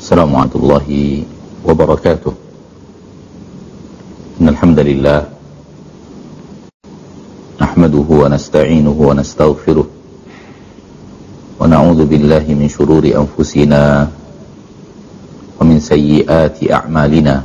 Assalamualaikum warahmatullahi wabarakatuh. Innalhamdulillah nahmaduhu wa nasta'inuhu wa nastaghfiruh wa na'udzu billahi min shururi anfusina wa min sayyiati a'malina.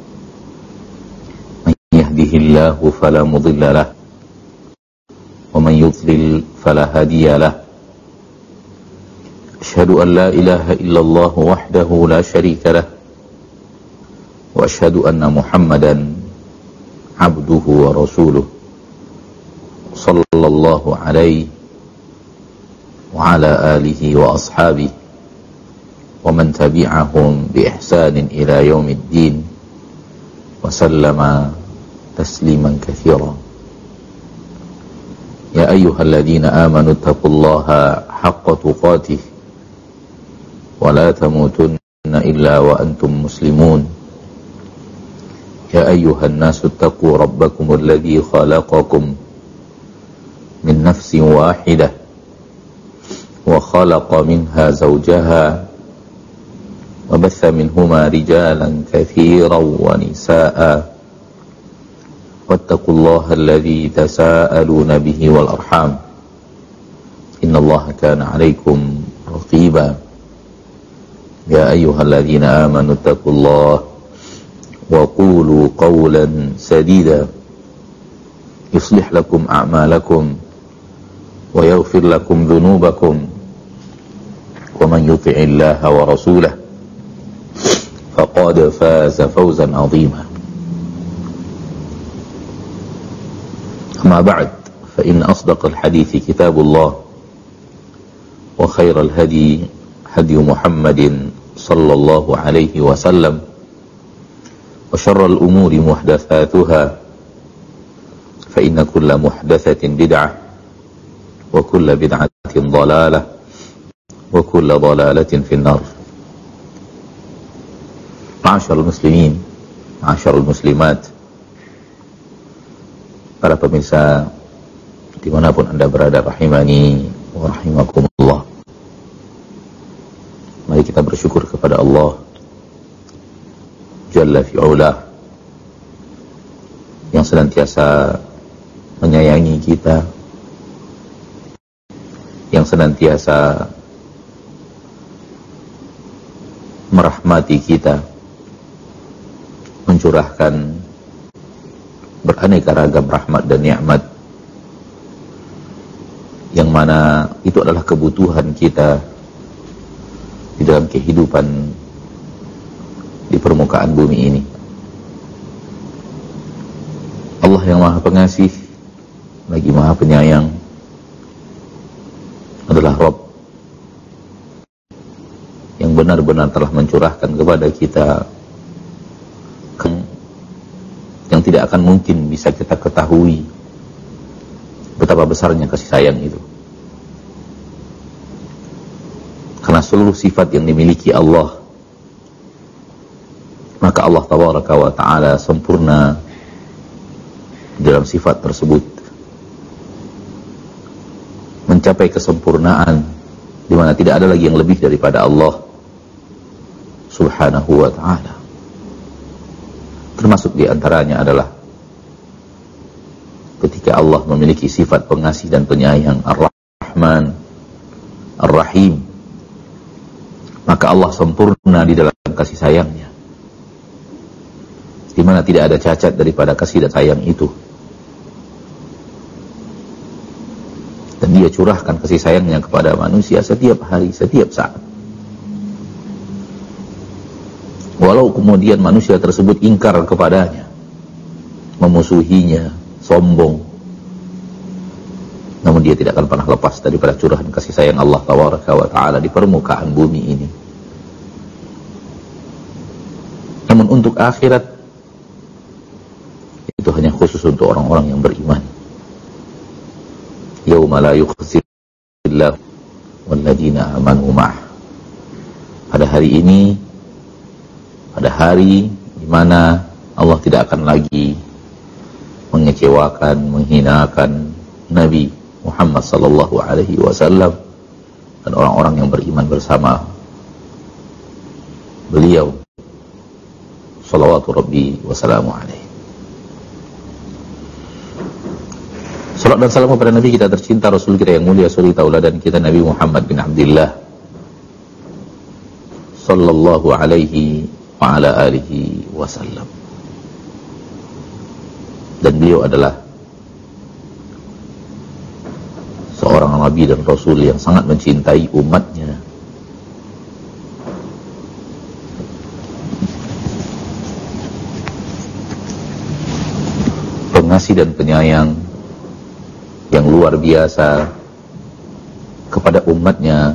Man yahdihillahu fala mudilla lahu wa man yudlil fala hadiya lahu. Asyhadu an la ilaha illallah wahdahu la syarika lah wa asyhadu anna Muhammadan abduhu wa rasuluh sallallahu alaihi wa ala alihi wa ashabihi wa man tabi'ahum bi ihsanin ila yaumiddin wa sallama tasliman katsira. Ya ayyuhalladzina amanu taqullaha haqqa tuqatih ولا تموتن إلا وأنتم مسلمون. يا أيها الناس اتقوا ربكم الذي خلقكم من نفس واحدة وخلق منها زوجها وبث منهما رجالا كثيرا ونساء واتقوا الله الذي تساءلون به والأرحام إن الله كان عليكم رقيبا. يا أيها الذين آمنوا اتقوا الله وقولوا قولا سديدا يصلح لكم أعمالكم ويغفر لكم ذنوبكم ومن يطع الله ورسوله فقد فاز فوزا عظيما. أما بعد فإن أصدق الحديث كتاب الله وخير الهدي هدي محمد صلى الله عليه وسلم وشر الأمور محدثاتها فإن كل محدثة بدعة وكل بدعة ضلالة وكل ضلالة في النار. معاشر المسلمين معاشر المسlimat, para pemirsa dimanapun Anda berada, rahimani wa rahimakumullah. Mari kita bersyukur kepada Allah Jalla fi'ula yang senantiasa menyayangi kita, yang senantiasa merahmati kita, mencurahkan beraneka ragam rahmat dan nikmat yang mana itu adalah kebutuhan kita di dalam kehidupan di permukaan bumi ini. Allah yang Maha Pengasih lagi Maha Penyayang adalah Rabb yang benar-benar telah mencurahkan kepada kita yang tidak akan mungkin bisa kita ketahui betapa besarnya kasih sayang itu. Karena seluruh sifat yang dimiliki Allah, maka Allah tabaraka wa ta'ala sempurna dalam sifat tersebut, mencapai kesempurnaan di mana tidak ada lagi yang lebih daripada Allah subhanahu wa ta'ala. Termasuk di antaranya adalah ketika Allah memiliki sifat pengasih dan penyayang, Ar-Rahman, Ar-Rahim, maka Allah sempurna di dalam kasih sayangnya, di mana tidak ada cacat daripada kasih dan sayang itu. Dan Dia curahkan kasih sayangnya kepada manusia setiap hari, setiap saat. Walau kemudian manusia tersebut ingkar kepadanya, memusuhinya, sombong, namun dia tidak akan pernah lepas daripada curahan kasih sayang Allah tabaraka wa ta'ala di permukaan bumi ini. Namun untuk akhirat itu hanya khusus untuk orang-orang yang beriman. Yauma la yukhzillahu walladzina amanu ma'ah. Pada hari ini, pada hari di mana Allah tidak akan lagi mengecewakan, menghinakan Nabi Muhammad sallallahu alaihi wasallam dan orang-orang yang beriman bersama beliau salawatu rabbi wassalamu alaihi. Salat dan salam kepada Nabi kita tercinta, Rasul kita yang mulia, suri tauladan kita Nabi Muhammad bin Abdullah sallallahu alaihi wa ala alihi wasallam. Dan beliau adalah seorang Nabi dan Rasul yang sangat mencintai umatnya. Pengasih dan penyayang yang luar biasa kepada umatnya.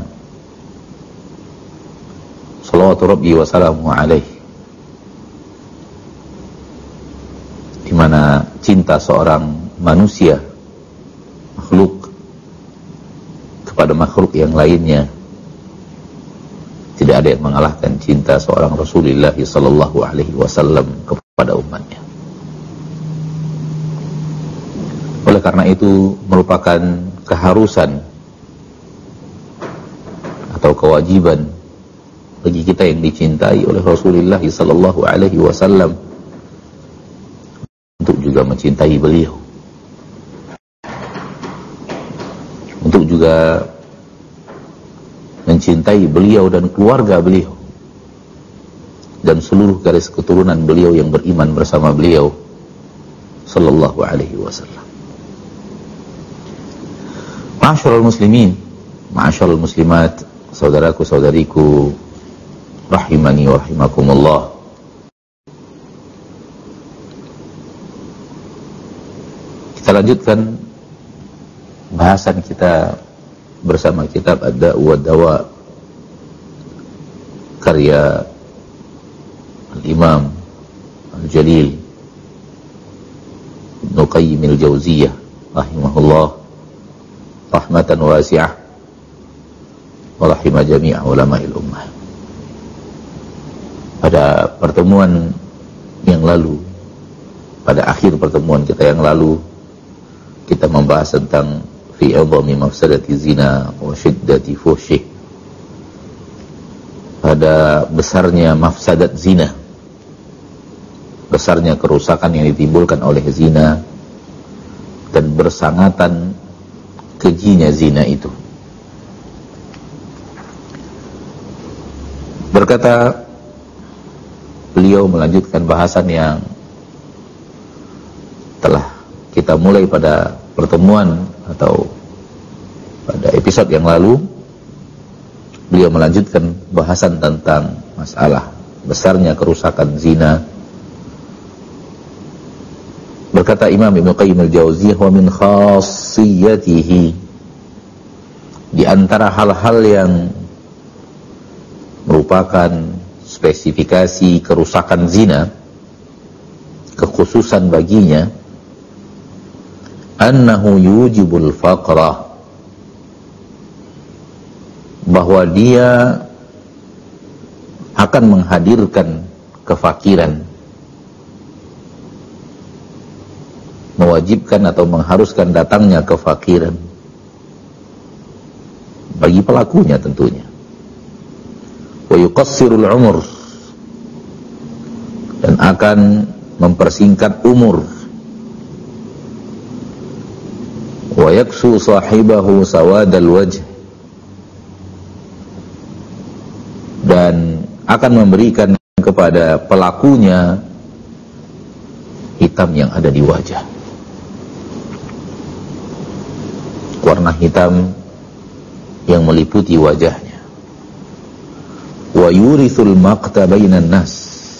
Salawatu Rabbi wa salamu alaihi. Di mana cinta seorang manusia, makhluk, kepada makhluk yang lainnya tidak ada yang mengalahkan cinta seorang Rasulullah sallallahu alaihi wasallam kepada umatnya. Oleh karena itu merupakan keharusan atau kewajiban bagi kita yang dicintai oleh Rasulullah sallallahu alaihi wasallam untuk juga mencintai beliau, untuk juga mencintai beliau dan keluarga beliau dan seluruh garis keturunan beliau yang beriman bersama beliau sallallahu alaihi wasallam. Ma'asyiral muslimin, ma'asyiral muslimat, saudaraku saudariku rahimani wa rahimakumullah. Kita lanjutkan bahasan kita bersama kitab Ad-Da'u wad-Dawa karya Al-Imam Al-Jalil Ibnu Qayyim Al-Jauziyah rahimahullah rahmatan wasi'ah wa rahimah jami'a ulama'il ummah. Pada pertemuan yang lalu, pada akhir pertemuan kita yang lalu, kita membahas tentang fi idhami mafsadati zina wa syiddati fuhsyih, pada besarnya mafsadat zina, besarnya kerusakan yang ditimbulkan oleh zina dan bersangatan kejinya zina itu. Berkata beliau melanjutkan bahasan yang telah kita mulai pada pertemuan atau pada episode yang lalu. Beliau melanjutkan bahasan tentang masalah besarnya kerusakan zina. Berkata Imam Ibnu Qayyim Al-Jauziyah, wa min khassiyatihi, di antara hal-hal yang merupakan spesifikasi kerusakan zina, kekhususan baginya, annahu yujibul faqra, bahwa dia akan menghadirkan kefakiran, mewajibkan atau mengharuskan datangnya kefakiran bagi pelakunya tentunya. Wa yuqassirul umur, dan akan mempersingkat umur. Wa yaksu sahibahu sawadal wajh, dan akan memberikan kepada pelakunya hitam yang ada di wajah, warna hitam yang meliputi wajahnya. Wa yurithul maqta bainan nas,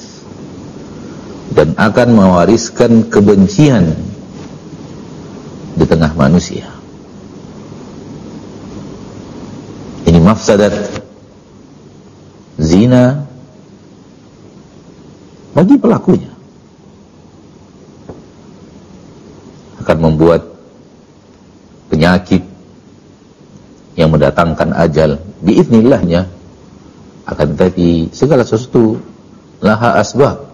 dan akan mewariskan kebencian di tengah manusia. Ini mafsadat zina bagi pelakunya, akan membuat penyakit yang mendatangkan ajal biiznillahnya. Akan tetapi segala sesuatu laha asbab,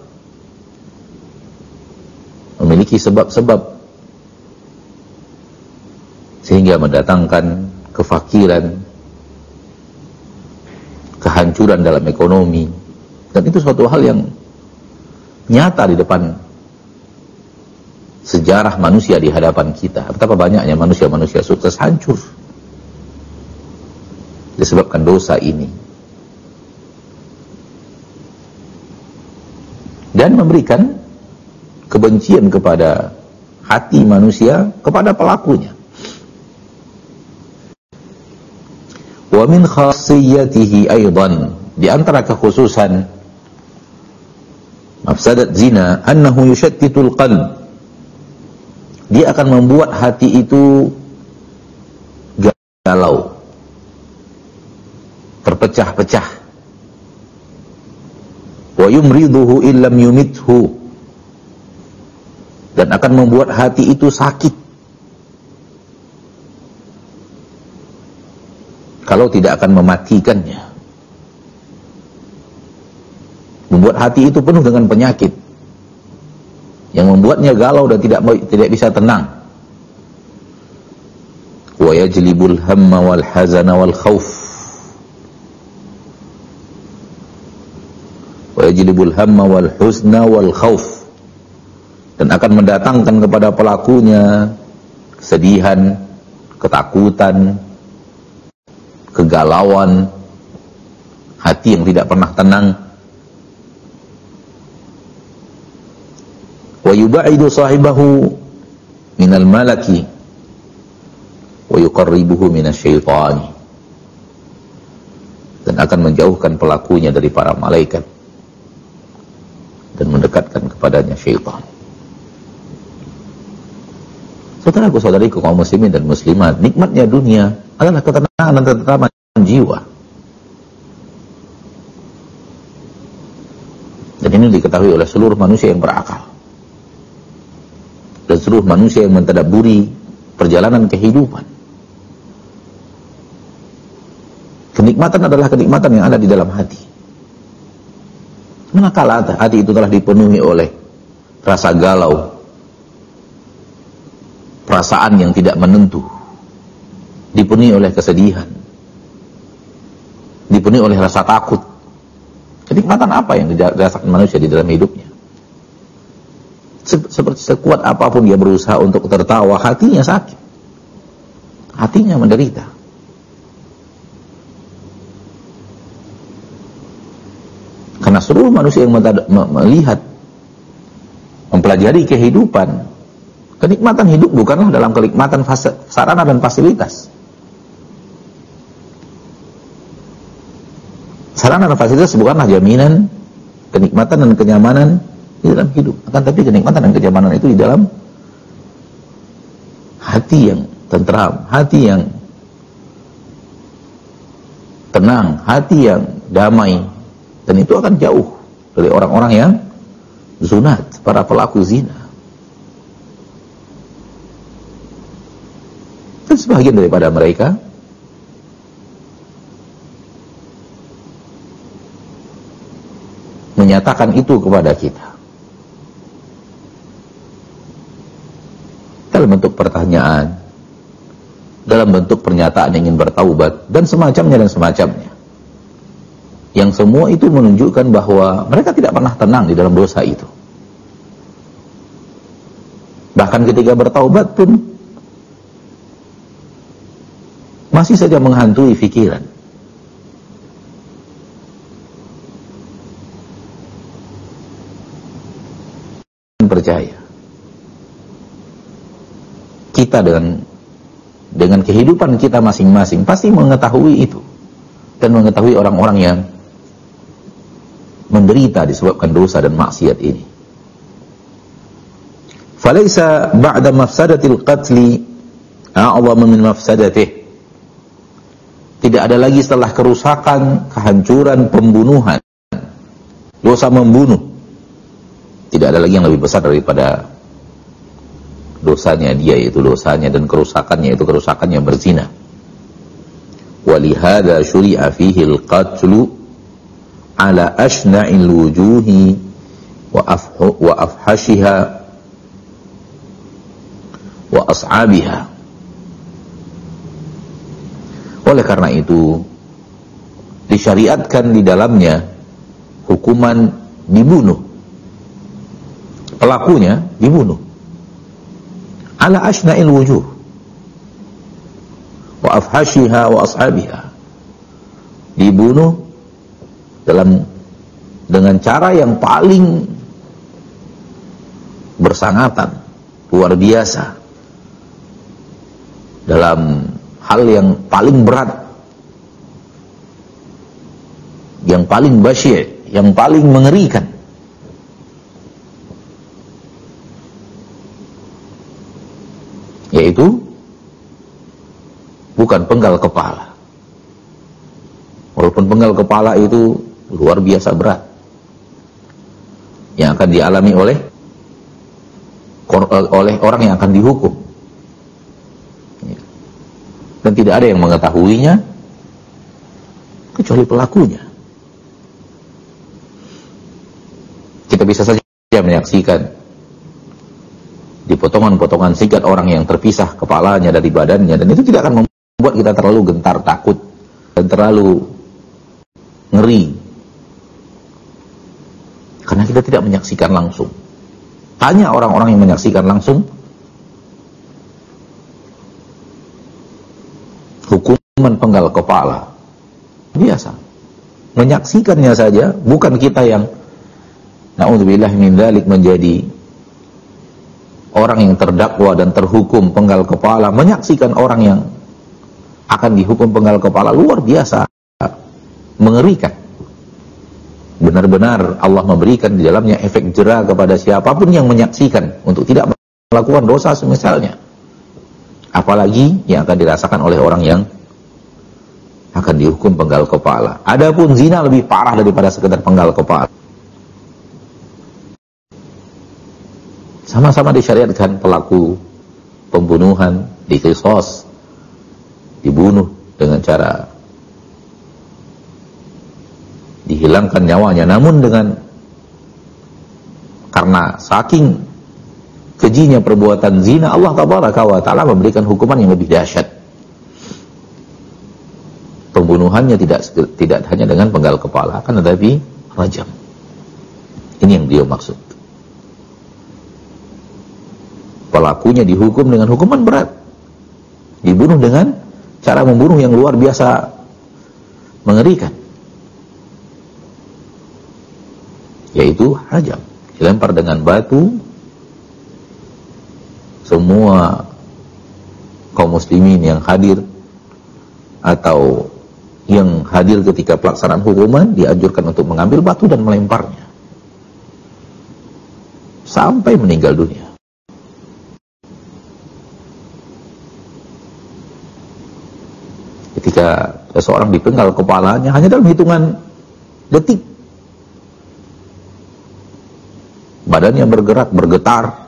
memiliki sebab-sebab, sehingga mendatangkan kefakiran, kehancuran dalam ekonomi, Dan itu suatu hal yang nyata di depan sejarah manusia di hadapan kita. Betapa banyaknya manusia-manusia sukses hancur disebabkan dosa ini. Dan memberikan kebencian kepada hati manusia kepada pelakunya. Wa min khassiyatihi aidan, di antara kekhususan mafsadat zina, annahu yushattitul qalb, dia akan membuat hati itu galau, terpecah-pecah. Wa yumriduhu illam yumithu, dan akan membuat hati itu sakit kalau tidak akan mematikannya. Membuat hati itu penuh dengan penyakit yang membuatnya galau dan tidak bisa tenang. Wa yajlibul hamma wal hazana wal khauf. Wa yajlibul hamma wal huzna wal khauf, dan akan mendatangkan kepada pelakunya kesedihan, ketakutan, kegalauan, hati yang tidak pernah tenang. Wa yubaidu sahibahu minal malaki wa yuqarribuhu minasyaitani, dan akan menjauhkan pelakunya dari para malaikat dan mendekatkan kepadanya syaitan. Saudaraku-saudariku kaum muslimin dan muslimat, nikmatnya dunia adalah ketenangan dan ketentraman jiwa. Dan ini diketahui oleh seluruh manusia yang berakal dan seluruh manusia yang mentadabburi perjalanan kehidupan. Kenikmatan adalah kenikmatan yang ada di dalam hati. Manakala hati itu telah dipenuhi oleh rasa galau, perasaan yang tidak menentu, dipenuhi oleh kesedihan, dipenuhi oleh rasa takut, kenikmatan apa yang dirasakan manusia di dalam hidupnya? Seperti sekuat apapun dia berusaha untuk tertawa, hatinya sakit, hatinya menderita. Karena seluruh manusia yang melihat, mempelajari kehidupan, kenikmatan hidup bukanlah dalam kenikmatan sarana dan fasilitas. Sarana dan fasilitas bukanlah jaminan kenikmatan dan kenyamanan di dalam hidup. Akan tapi kenikmatan dan kenyamanan itu di dalam hati yang tentram, hati yang tenang, hati yang damai. Dan itu akan jauh dari orang-orang yang zunat, para pelaku zina. Dan sebagian daripada mereka menyatakan itu kepada kita dalam bentuk pertanyaan, dalam bentuk pernyataan ingin bertaubat, dan semacamnya. Yang semua itu menunjukkan bahwa mereka tidak pernah tenang di dalam dosa itu. Bahkan ketika bertaubat pun masih saja menghantui pikiran. Percaya kita dengan kehidupan kita masing-masing pasti mengetahui itu, dan mengetahui orang-orang yang menderita disebabkan dosa dan maksiat ini. Falaisa ba'da mafsadatil qatli a'zamu min mafsadatih. Tidak ada lagi setelah kerusakan, kehancuran, pembunuhan, dosa membunuh, tidak ada lagi yang lebih besar daripada dosanya dia, yaitu dosanya dan kerusakannya, itu kerusakannya berzina. Walihada syuri'a fihi al-qatlu ala ashna'il wujuhi wa afhashiha wa as'abiha. Oleh karena itu disyariatkan di dalamnya hukuman dibunuh, pelakunya dibunuh ala asna'il wujuh wa afhashiha wa ashabiha, dibunuh dengan cara yang paling bersangatan, luar biasa, dalam hal yang paling berat, yang paling basyi', yang paling mengerikan. Yaitu bukan penggal kepala. Walaupun penggal kepala itu luar biasa berat, yang akan dialami oleh orang yang akan dihukum, dan tidak ada yang mengetahuinya kecuali pelakunya. Kita bisa saja menyaksikan di potongan-potongan sikat orang yang terpisah kepalanya dari badannya, dan itu tidak akan membuat kita terlalu gentar, takut, dan terlalu ngeri, karena kita tidak menyaksikan langsung. Tanya orang-orang yang menyaksikan langsung, hukuman penggal kepala biasa, menyaksikannya saja, bukan kita yang na'udzubillah min dzalik menjadi orang yang terdakwa dan terhukum penggal kepala. Menyaksikan orang yang akan dihukum penggal kepala luar biasa mengerikan. Benar-benar Allah memberikan di dalamnya efek jera kepada siapapun yang menyaksikan untuk tidak melakukan dosa semisalnya. Apalagi yang akan dirasakan oleh orang yang akan dihukum penggal kepala. Adapun zina lebih parah daripada sekedar penggal kepala. Sama-sama disyariatkan pelaku pembunuhan diqisas, dibunuh dengan cara dihilangkan nyawanya, namun karena saking kejinya perbuatan zina, Allah tabaraka wa ta'ala memberikan hukuman yang lebih dahsyat. Pembunuhannya tidak hanya dengan penggal kepala, akan tetapi rajam. Ini yang beliau maksud. Pelakunya dihukum dengan hukuman berat, dibunuh dengan cara membunuh yang luar biasa mengerikan, yaitu rajam, dilempar dengan batu. Semua kaum muslimin yang hadir atau yang hadir ketika pelaksanaan hukuman dianjurkan untuk mengambil batu dan melemparnya sampai meninggal dunia. Ketika seseorang dipenggal kepalanya hanya dalam hitungan detik, badannya bergerak, bergetar.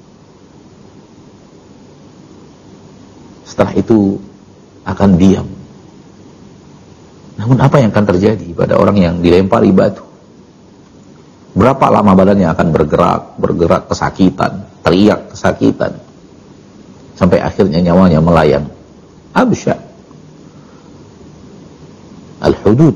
Setelah itu akan diam. Namun apa yang akan terjadi pada orang yang dilempari batu? Berapa lama badannya akan bergerak kesakitan, teriak kesakitan, sampai akhirnya nyawanya melayang. Absya al-hudud,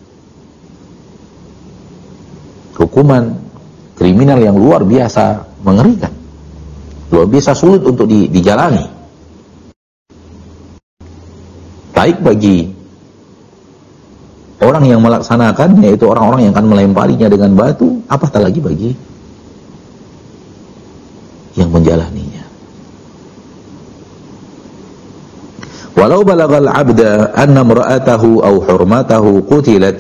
hukuman kriminal yang luar biasa mengerikan, luar biasa sulit untuk dijalani, baik bagi orang yang melaksanakan, yaitu orang-orang yang akan melemparinya dengan batu, apatah lagi bagi yang menjalaninya. Walau balagal abda anna imra'atahu aw hurmatahu qutilat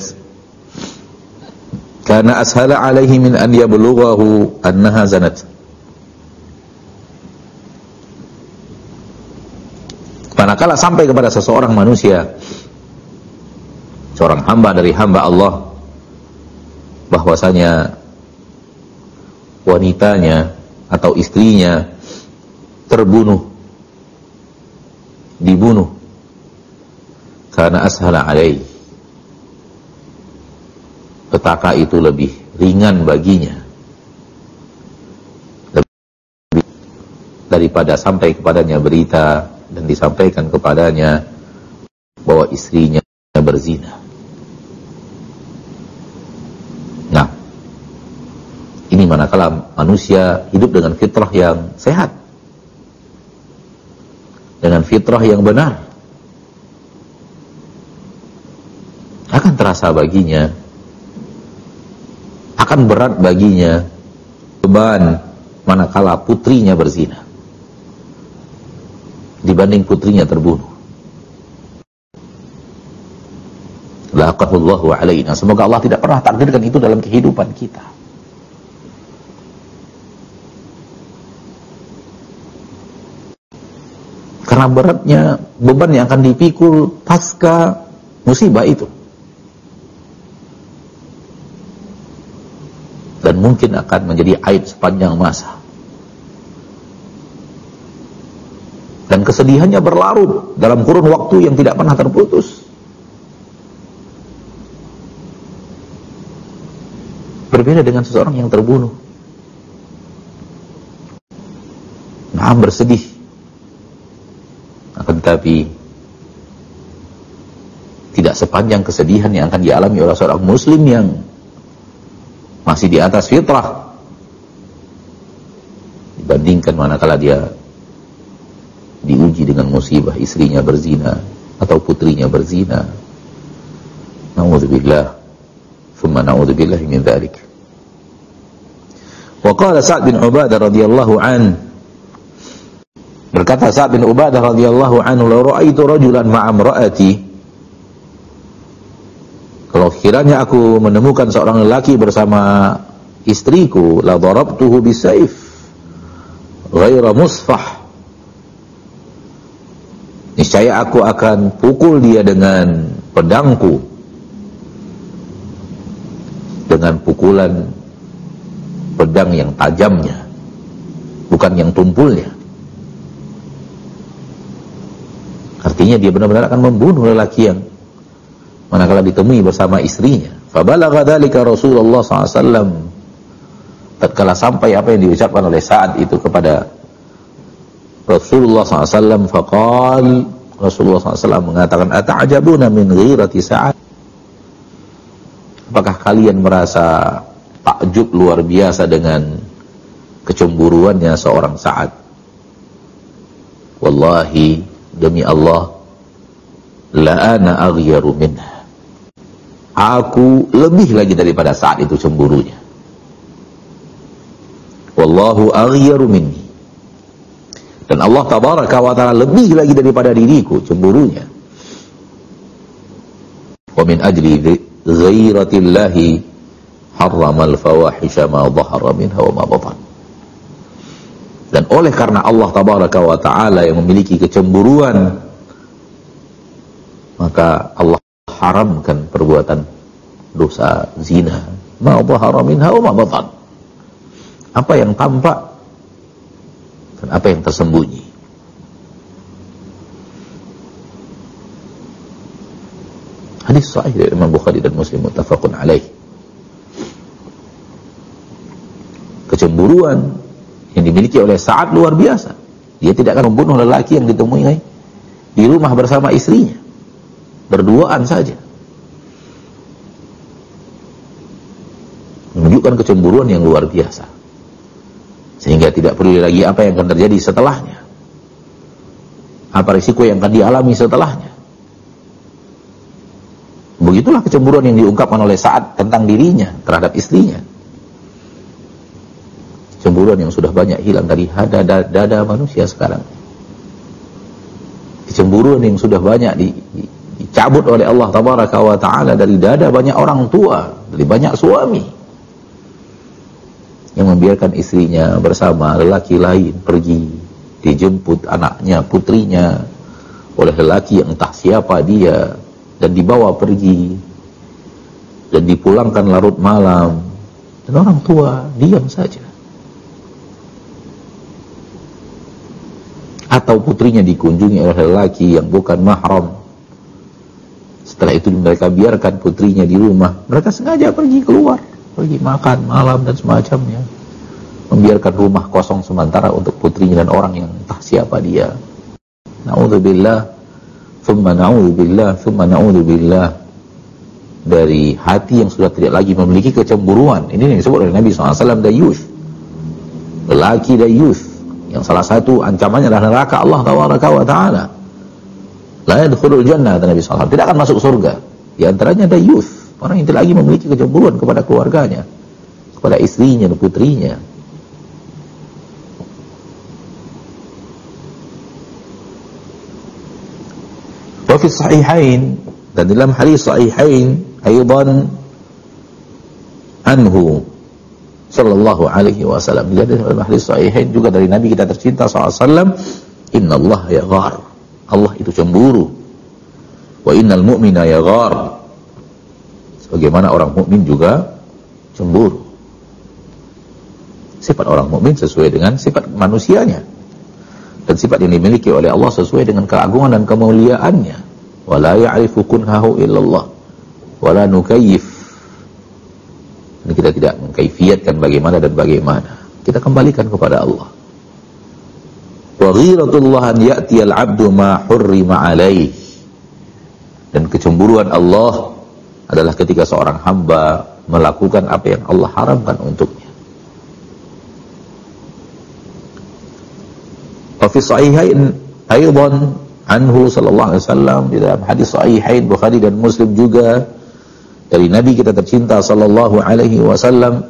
kana ashala alaihi min an yablughahu annaha zanat. Manakala sampai kepada seseorang manusia, seorang hamba dari hamba Allah, bahwasanya wanitanya atau istrinya dibunuh karena ashala alaih, petaka itu lebih ringan baginya daripada sampai kepadanya berita dan disampaikan kepadanya bahwa istrinya berzina. Nah, Ini manakala manusia hidup dengan fitrah yang sehat, dengan fitrah yang benar, akan terasa baginya, akan berat baginya beban manakala putrinya berzina dibanding putrinya terbunuh. Laqahullahu alaina. Semoga Allah tidak pernah takdirkan itu dalam kehidupan kita. Karena beratnya beban yang akan dipikul pasca musibah itu. Dan mungkin akan menjadi aib sepanjang masa. Dan kesedihannya berlarut dalam kurun waktu yang tidak pernah terputus. Berbeda dengan seseorang yang terbunuh. Nah, bersedih. Akan tetapi tidak sepanjang kesedihan yang akan dialami oleh seorang muslim yang masih di atas fitrah dibandingkan manakala dia diuji dengan musibah istrinya berzina atau putrinya berzina. Na'udzubillah, thumma na'udzubillah min dzalik. Wa qala Sa'd bin Ubadah radhiyallahu an, berkata Sa'd bin Ubadah radhiyallahu anhu, "La ra'aitu rajulan ma'a imra'ati." Kalau kiranya aku menemukan seorang lelaki bersama istriku, la darabtuhu bisayf ghaira musfah. Niscaya aku akan pukul dia dengan pedangku, dengan pukulan pedang yang tajamnya, bukan yang tumpulnya. Artinya dia benar-benar akan membunuh lelaki yang manakala ditemui bersama istrinya. Fabalagha dzalika Rasulullah SAW. Tatkala sampai apa yang diucapkan oleh Sa'ad itu kepada Rasulullah SAW, faqal, Rasulullah SAW mengatakan, ata'ajabuna min ghirati Sa'ad. Apakah kalian merasa takjub luar biasa dengan kecemburuannya seorang Sa'ad? Wallahi, demi Allah, la ana aghyaru minha. Aku lebih lagi daripada Sa'ad itu cemburunya. Wallahu aghyaru minni. Dan Allah tabaraka wa ta'ala lebih lagi daripada diriku cemburunya. Wa min ajli ghairatillahi harramal fawahisha ma dhahara minha wa ma batan. Dan oleh karena Allah tabaraka wa ta'ala yang memiliki kecemburuan, maka Allah haramkan perbuatan dosa zina, ma dhahara minha wa ma batan. Apa yang tampak dan apa yang tersembunyi. Hadis sahih dari Imam Bukhari dan Muslim muttafaqun alaih. Kecemburuan yang dimiliki oleh Sa'ad luar biasa. Dia tidak akan membunuh lelaki yang ditemui di rumah bersama istrinya, berduaan saja. Menunjukkan kecemburuan yang luar biasa. Sehingga tidak perlu lagi apa yang akan terjadi setelahnya. Apa risiko yang akan dialami setelahnya. Begitulah kecemburuan yang diungkapkan oleh Sa'ad tentang dirinya terhadap istrinya. Kecemburuan yang sudah banyak hilang dari dada manusia sekarang. Kecemburuan yang sudah banyak dicabut oleh Allah tabaraka wa ta'ala dari dada banyak orang tua, dari banyak suami yang membiarkan istrinya bersama lelaki lain pergi, dijemput anaknya, putrinya oleh lelaki yang entah siapa dia, dan dibawa pergi dan dipulangkan larut malam, dan orang tua diam saja. Atau putrinya dikunjungi oleh lelaki yang bukan mahram. Setelah itu mereka biarkan putrinya di rumah, mereka sengaja pergi keluar, pergi makan malam dan semacamnya, membiarkan rumah kosong sementara untuk putrinya dan orang yang entah siapa dia. Na'udzubillah, thumma na'udzubillah, thumma na'udzubillah. dari hati yang sudah tidak lagi memiliki kecemburuan. Ini yang disebut oleh Nabi SAW dayuth, lelaki dayuth, yang salah satu ancamannya adalah neraka Allah Ta'ala. La yadkhulul jannah, kata Nabi SAW, tidak akan masuk surga. Di antaranya dayuth, orang yang tidak lagi memiliki kecemburuan kepada keluarganya, kepada istrinya dan putrinya. Wa fi sahihain, dan dalam hadis sahihain aidan anhu sallallahu alaihi wasallam, dalam hadis sahihain juga dari Nabi kita tercinta sallallahu alaihi wasallam, innallaha yaghar, Allah itu cemburu, wa innal mu'mina yaghar, sebagaimana orang mukmin juga cemburu. Sifat orang mukmin sesuai dengan sifat manusianya, dan sifat yang dimiliki oleh Allah sesuai dengan keagungan dan kemuliaannya. Wala ya'rifu kunhahu illallah wala nukayyif. Ini kita tidak mengkaifiatkan bagaimana dan bagaimana, kita kembalikan kepada Allah. Wa ghiratullah an ya'tiyal 'abdu ma hurrima 'alaihi, dan kecemburuan Allah adalah ketika seorang hamba melakukan apa yang Allah haramkan untuknya. Wa fi sahihain aidan anhu sallallahu alaihi wasallam, di dalam hadis sahihain Bukhari dan Muslim juga dari Nabi kita tercinta sallallahu alaihi wasallam,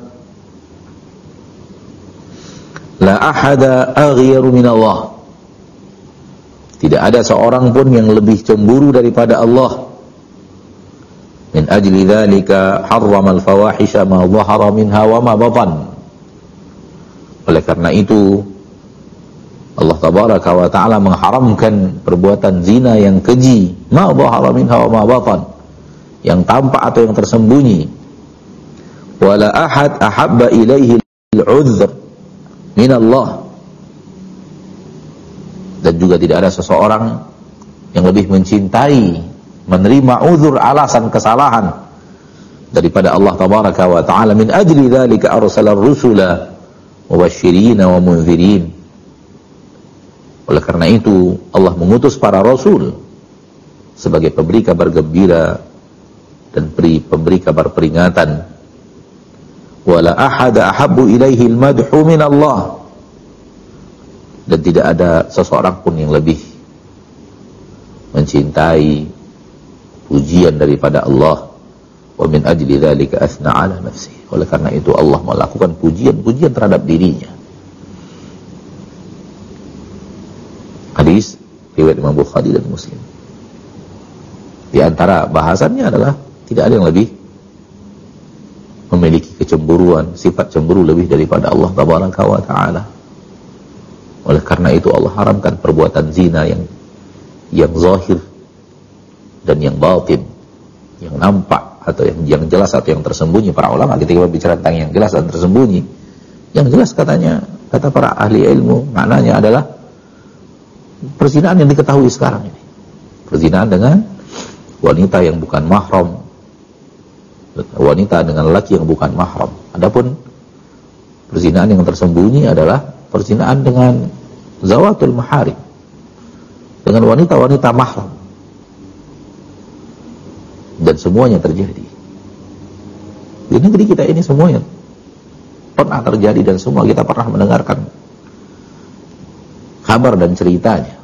la ahada aghyaru min Allah, tidak ada seorang pun yang lebih cemburu daripada Allah. Min ajli dzalika harrama al-fawahisha ma dhahara minha wa ma batan, oleh karena itu Allah tabaraka wa ta'ala mengharamkan perbuatan zina yang keji, ma dhahara minha wa ma batan, yang tampak atau yang tersembunyi. Wala ahad ahabba ilaihi al-'udhr min Allah, dan juga tidak ada seseorang yang lebih mencintai menerima uzur, alasan kesalahan daripada Allah tabaraka wa ta'ala. Min ajli dzalika arsala ar-rusula mubasysyirin wa mundzirin, oleh karena itu Allah mengutus para rasul sebagai pemberi kabar gembira dan pemberi kabar peringatan. Wala ahada ahabbu ilaihi al-madhu min Allah, dan tidak ada seseorang pun yang lebih mencintai pujian daripada Allah. Wa min ajli dzalika athna ala nafsihi, oleh karena itu Allah melakukan pujian-pujian terhadap dirinya. Hadis riwayat Imam Bukhari dan Muslim. Di antara bahasannya adalah tidak ada yang lebih memiliki kecemburuan, sifat cemburu lebih daripada Allah tabaraka wa ta'ala. Oleh karena itu Allah haramkan perbuatan zina yang zahir dan yang batin, yang nampak atau yang jelas atau yang tersembunyi. Para ulama ketika berbicara tentang yang jelas dan tersembunyi, yang jelas katanya, kata para ahli ilmu, maknanya adalah perzinaan yang diketahui sekarang ini, perzinaan dengan wanita yang bukan mahram, wanita dengan laki yang bukan mahram. Adapun perzinaan yang tersembunyi adalah perzinaan dengan zawatul maharim, dengan wanita-wanita mahram, dan semuanya terjadi di negeri kita ini. Semuanya pernah terjadi dan semua kita pernah mendengarkan kabar dan ceritanya.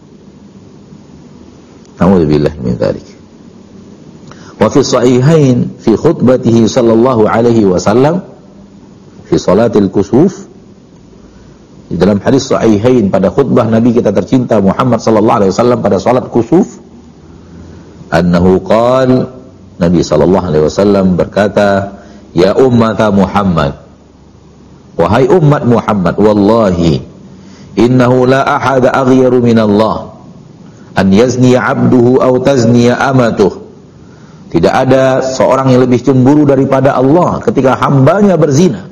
Na'udzubillahi min dzalik. Wa fi sahihain fi khutbatihi sallallahu alaihi wasallam fi salatil kusuf, di dalam hadis sahihain pada khutbah Nabi kita tercinta Muhammad sallallahu alaihi wasallam pada salat kusuf, annahu qala, Nabi sallallahu alaihi wasallam berkata, ya ummata Muhammad, wahai umat Muhammad, wallahi innahu la ahada aghyaru min Allah an yazni 'abduhu aw tazni amatuh, tidak ada seorang yang lebih cemburu daripada Allah ketika hambanya berzina,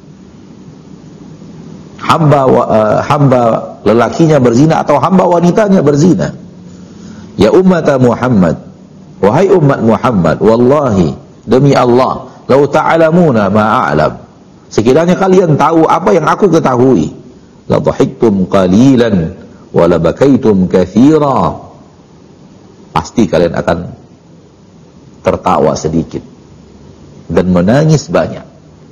hamba lelakinya berzina atau hamba wanitanya berzina. Ya ummata Muhammad, wahai umat Muhammad, wallahi, demi Allah, lau ta'lamuna ma a'lam, sekiranya kalian tahu apa yang aku ketahui, la dhahiktum qalilan wa la bakaitum katsira, pasti kalian akan tertawa sedikit dan menangis banyak.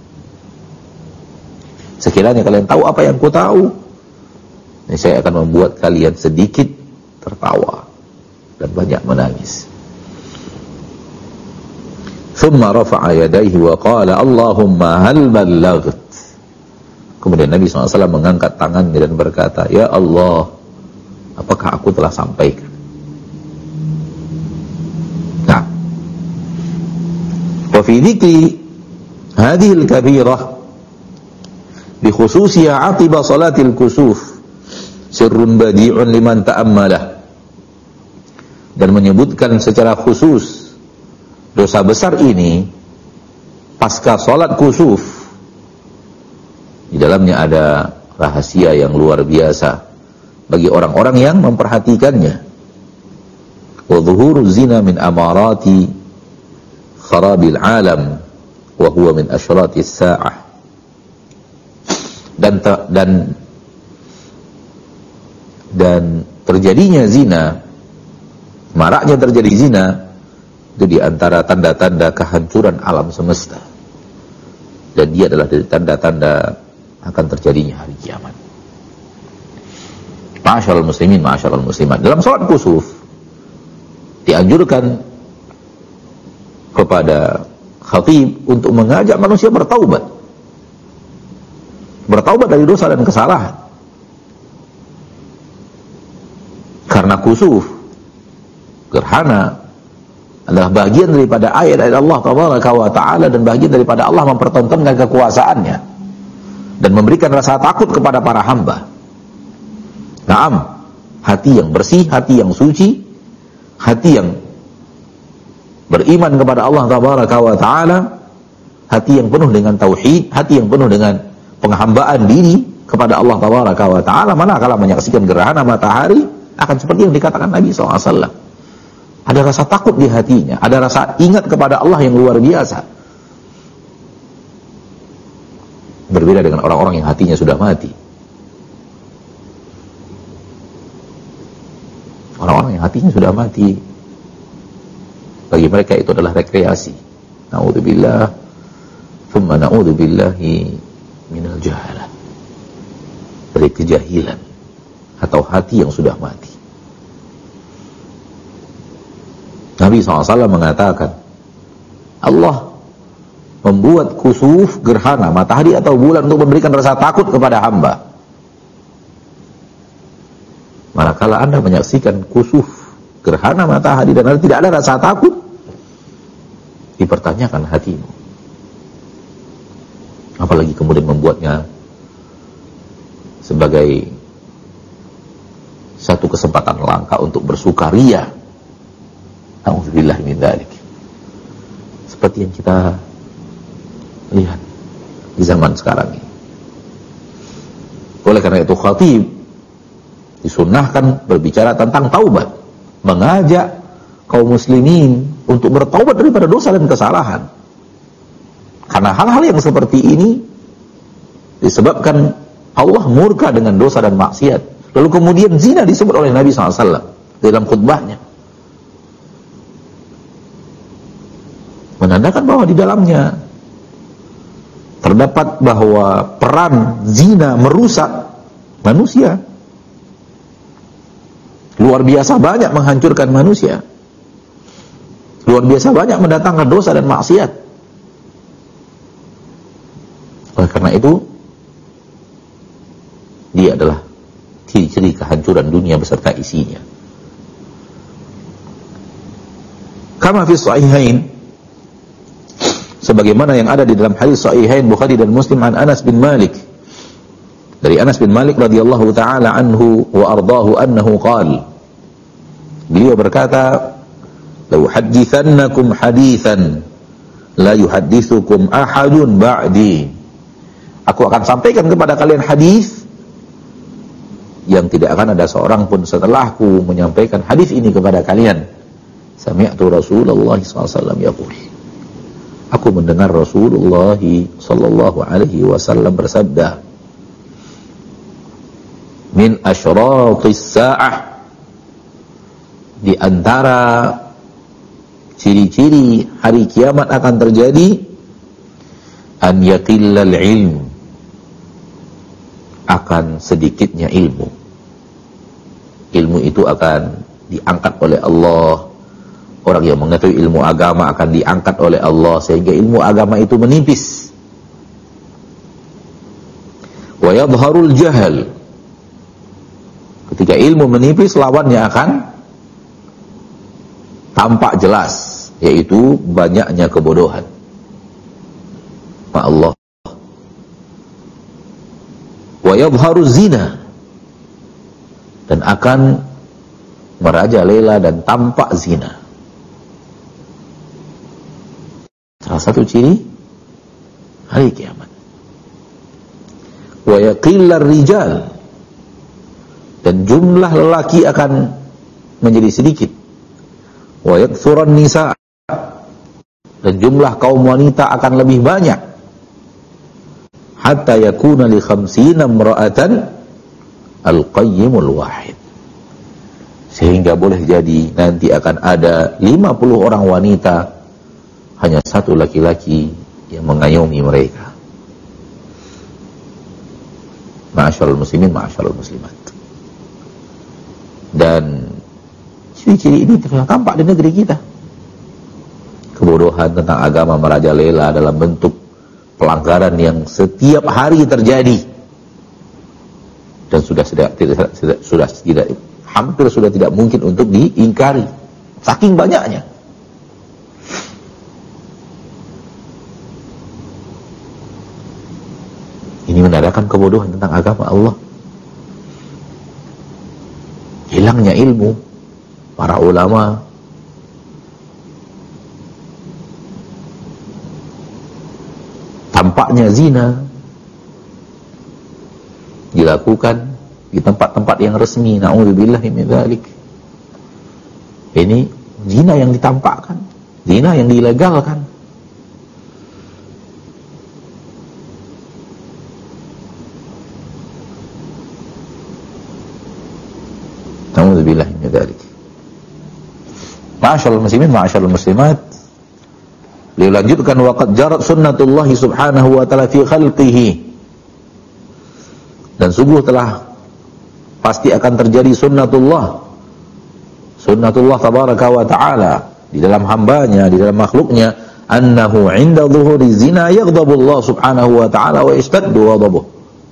Sekiranya kalian tahu apa yang ku tahu, saya akan membuat kalian sedikit tertawa dan banyak menangis. Thumma rafa'a yadayhi wa qala Allahumma hal ballaghت. Kemudian Nabi SAW mengangkat tangannya dan berkata, ya Allah, apakah aku telah sampaikan? Nah, wa fi dzikri hadhihi al-kabirah bi khususiyya 'aqiba salatil kusuf sirrun badi'un liman ta'ammalah. Dan menyebutkan secara khusus dosa besar ini pasca salat kusuf, di dalamnya ada rahasia yang luar biasa bagi orang-orang yang memperhatikannya. Wa dhuhuru zina min amarati kharabil alam wa huwa min asyratis sa'ah. Dan terjadinya zina, maraknya terjadi zina, itu di antara tanda-tanda kehancuran alam semesta. Dan dia adalah dari tanda-tanda akan terjadinya hari kiamat. Ma'asyiral muslimin, ma'asyiral muslimat. Dalam salat kusuf dianjurkan kepada khatib untuk mengajak manusia bertaubat. Bertaubat dari dosa dan kesalahan. Karena kusuf, gerhana, adalah bagian daripada ayat-ayat Allah Tabaraka wa Ta'ala, dan bagian daripada Allah mempertontonkan kekuasaannya dan memberikan rasa takut kepada para hamba. Naam, hati yang bersih, hati yang suci, hati yang beriman kepada Allah Tabaraka wa Ta'ala, hati yang penuh dengan tauhid, hati yang penuh dengan penghambaan diri kepada Allah Tabaraka wa Ta'ala, manakala menyaksikan gerhana matahari akan seperti yang dikatakan Nabi SAW. Ada rasa takut di hatinya, ada rasa ingat kepada Allah yang luar biasa. Berbeda dengan orang-orang yang hatinya sudah mati. Orang-orang yang hatinya sudah mati, bagi mereka itu adalah rekreasi. Na'udzubillah, thumma na'udzubillahi minal jahalah, dari kejahilan atau hati yang sudah mati. Nabi SAW mengatakan, Allah membuat kusuf, gerhana, matahari atau bulan untuk memberikan rasa takut kepada hamba. Manakala Anda menyaksikan kusuf, gerhana matahari dan tidak ada rasa takut, dipertanyakan hatimu. Apalagi kemudian membuatnya sebagai satu kesempatan langka untuk bersukaria. Alhamdulillah min dzalik. Seperti yang kita lihat di zaman sekarang ini. Oleh karena itu khatib disunnahkan berbicara tentang taubat, mengajak kaum muslimin untuk bertaubat daripada dosa dan kesalahan. Karena hal-hal yang seperti ini disebabkan Allah murka dengan dosa dan maksiat. Lalu kemudian zina disebut oleh Nabi SAW dalam khutbahnya, menandakan bahwa di dalamnya terdapat bahwa peran zina merusak manusia. Luar biasa banyak menghancurkan manusia. Luar biasa banyak mendatangkan dosa dan maksiat. Oleh karena itu, dia adalah ciri-ciri kehancuran dunia beserta isinya. Kama fi sahihain, sebagaimana yang ada di dalam hadis sahihain Bukhari dan Muslim, an Anas bin Malik, dari Anas bin Malik radhiyallahu taala anhu wa ardahu annahu qala, beliau berkata, "Lau hadithannakum hadithan la yuhaddithukum ahadun ba'di." Aku akan sampaikan kepada kalian hadis yang tidak akan ada seorang pun setelahku menyampaikan hadis ini kepada kalian. Sami'tu Rasulullah SAW yaqul, aku mendengar Rasulullah sallallahu alaihi wasallam bersabda, min asyratis sa'ah, di antara ciri-ciri hari kiamat akan terjadi, an yaqillal ilm, akan sedikitnya ilmu. Ilmu itu akan diangkat oleh Allah. Orang yang mengetahui ilmu agama akan diangkat oleh Allah sehingga ilmu agama itu menipis. Wa yadharul jahal, ketika ilmu menipis, lawannya akan tampak jelas, yaitu banyaknya kebodohan. Allah. Wa yadharu zina, dan akan merajalela dan tampak zina. Salah satu ciri hari kiamat. Wa yaqillar rijal, dan jumlah lelaki akan menjadi sedikit. Wa yakthuran nisa, dan jumlah kaum wanita akan lebih banyak. Hatta yakuna li 50 imra'atan al-qayyimul wahid, sehingga boleh jadi nanti akan ada 50 orang wanita, hanya satu laki-laki yang mengayomi mereka. Ma'asyarul muslimin, ma'asyarul muslimat. Dan ciri-ciri ini tampak di negeri kita. Kebodohan tentang agama merajalela dalam bentuk pelanggaran yang setiap hari terjadi, dan hampir sudah tidak mungkin untuk diingkari, saking banyaknya. Ini menandakan kebodohan tentang agama Allah. Hilangnya ilmu para ulama, tampaknya zina dilakukan di tempat-tempat yang resmi. Na'udzubillahi min dzalik. Ini zina yang ditampakkan, zina yang dilegalkan. Na'udzubillahi min dzalik. Ma'asyarul muslimin, ma'asyarul muslimat. Beliau lanjutkan, waqad jarat sunnatullah subhanahu wa ta'ala fi khalqihi, dan sungguh telah pasti akan terjadi sunnatullah tabaraka wa ta'ala di dalam hambanya, di dalam makhluknya, annahu 'inda dhuhuri zina yaghdabu Allah subhanahu wa ta'ala wa yashtaddu ghadabuh.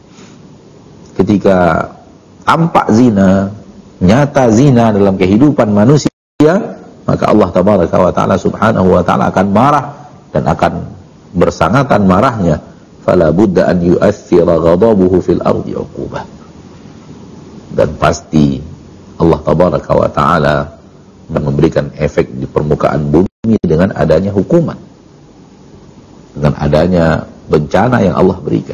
Ketika tampak zina, nyata zina dalam kehidupan manusia, maka Allah tabaraka wa ta'ala subhanahu wa ta'ala akan marah dan akan bersangatan marahnya. Fala budda an yu'athira ghadabuhu fil ardi 'uqubah. Dan pasti Allah tabaraka wa ta'ala akan memberikan efek di permukaan bumi dengan adanya hukuman, dengan adanya bencana yang Allah berikan.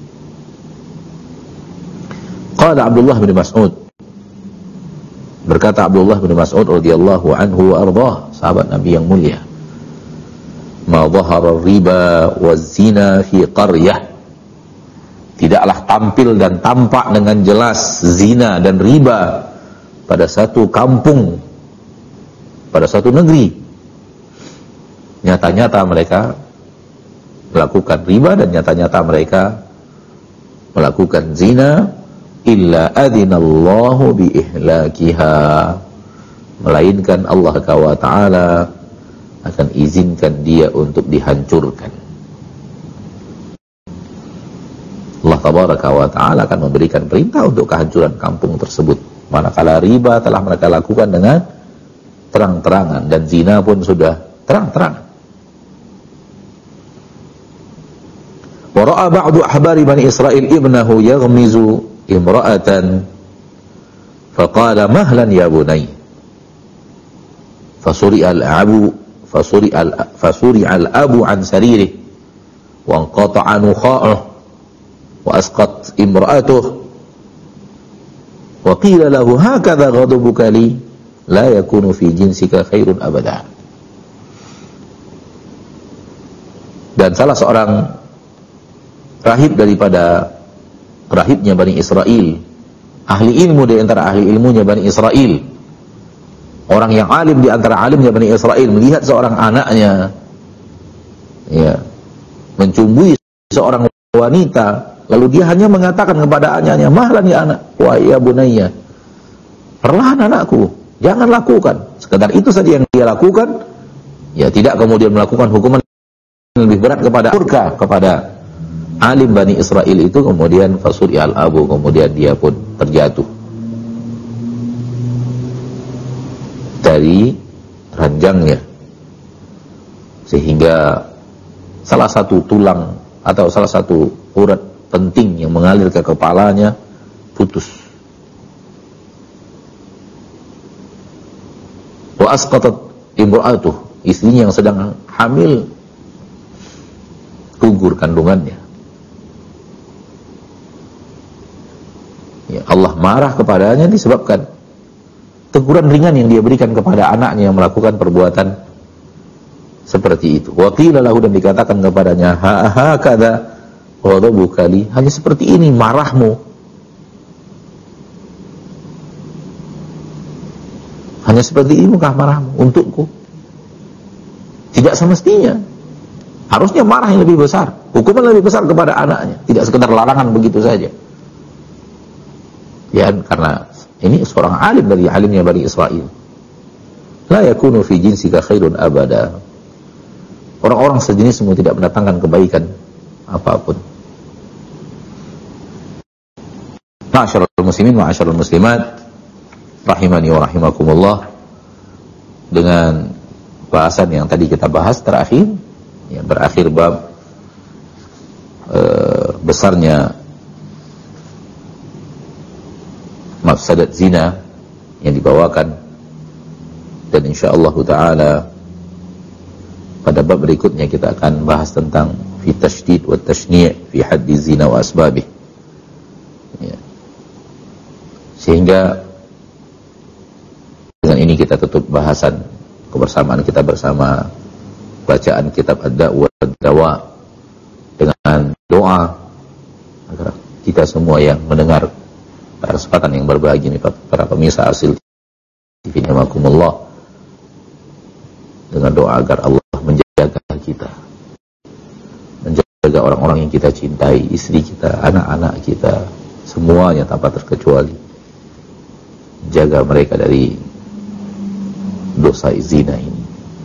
Qala Abdullah bin Mas'ud, berkata Abdullah bin Mas'ud radhiyallahu anhu wa ardhah, sahabat Nabi yang mulia, ma dhahara riba wa zina fi qaryah, tidaklah tampil dan tampak dengan jelas zina dan riba pada satu kampung, pada satu negeri. Nyata-nyata mereka melakukan riba dan nyata-nyata mereka melakukan zina, illa adzinallahu bi ihlakiha, melainkan Allah Ta'ala akan izinkan dia untuk dihancurkan. Allah Tabaraka wa Ta'ala akan memberikan perintah untuk kehancuran kampung tersebut, manakala riba telah mereka lakukan dengan terang-terangan, dan zina pun sudah terang-terangan. Wa ra'a ba'du ahbari Bani Israil ibnahu yaghmizu imra'atan faqala mahlan ya bunay fasuri'al abu an saririh wa anqata'a nukha'uh wa asqat imra'atuh wa qila lahu hakadha ghadabuka li la yakunu fi jinsika khairun abada. Dan salah seorang rahib daripada rahibnya Bani Israel, ahli ilmu di antara ahli ilmunya Bani Israel, Orang yang alim di antara alimnya Bani Israel melihat seorang anaknya mencumbui seorang wanita, lalu dia hanya mengatakan kepada anaknya, "Mahlan ya anak, wa ya bunayya." Perlahan anakku, jangan lakukan. Sekedar itu saja yang dia lakukan, tidak kemudian melakukan hukuman lebih berat kepada murka kepada alim Bani Israel itu, kemudian fasuri al-abu, kemudian dia pun terjatuh dari ranjangnya, sehingga salah satu tulang atau salah satu urat penting yang mengalir ke kepalanya putus. Wa asqatat imra'atuh, istrinya yang sedang hamil gugur kandungannya. Allah marah kepadanya disebabkan teguran ringan yang dia berikan kepada anaknya yang melakukan perbuatan seperti itu. Wa qila lahu, dan dikatakan kepadanya, hakadha ghadabuka li, hanya seperti ini marahmu, hanya seperti ini kah marahmu untukku? Tidak semestinya. Harusnya marah yang lebih besar, hukuman lebih besar kepada anaknya, tidak sekedar larangan begitu saja. Karena ini seorang alim dari alimnya Bani Israel. La yakunu fi jinsika khairun abada. Orang-orang sejenismu tidak mendatangkan kebaikan apapun. Ma'asyiral muslimin, ma'asyiral muslimat, rahimani wa rahimakumullah. Dengan bahasan yang tadi kita bahas terakhir, berakhir bab besarnya mafsadat zina yang dibawakan, dan insyaallah taala pada bab berikutnya kita akan bahas tentang fi tasydid wa tashni' fi haddi zina wa asbabih. Sehingga dengan ini kita tutup bahasan kebersamaan kita bersama bacaan kitab Ad-Da'wa wad-Dawa dengan doa agar kita semua yang mendengar pada kesempatan yang berbahagia ini, para pemirsa Asil TV Ni'makumullah, dengan doa agar Allah menjaga kita, menjaga orang-orang yang kita cintai, istri kita, anak-anak kita, semuanya tanpa terkecuali, jaga mereka dari dosa zina ini,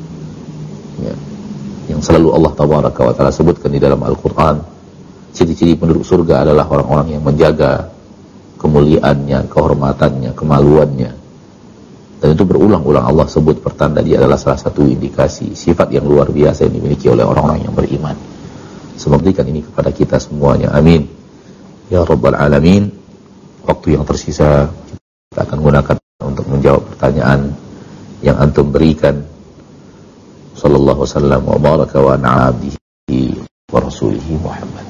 yang selalu Allah Tabaraka wa Ta'ala sebutkan di dalam Al-Quran. Ciri-ciri penduduk surga adalah orang-orang yang menjaga kemuliaannya, kehormatannya, kemaluannya. Dan itu berulang-ulang Allah sebut pertanda dia adalah salah satu indikasi sifat yang luar biasa yang dimiliki oleh orang-orang yang beriman. Semoga berikan ini kepada kita semuanya, amin ya rabbal alamin. Waktu yang tersisa kita akan gunakan untuk menjawab pertanyaan yang antum berikan. Sallallahu wasallam wa baraka wa ala abdihi wa rasulihi Muhammad.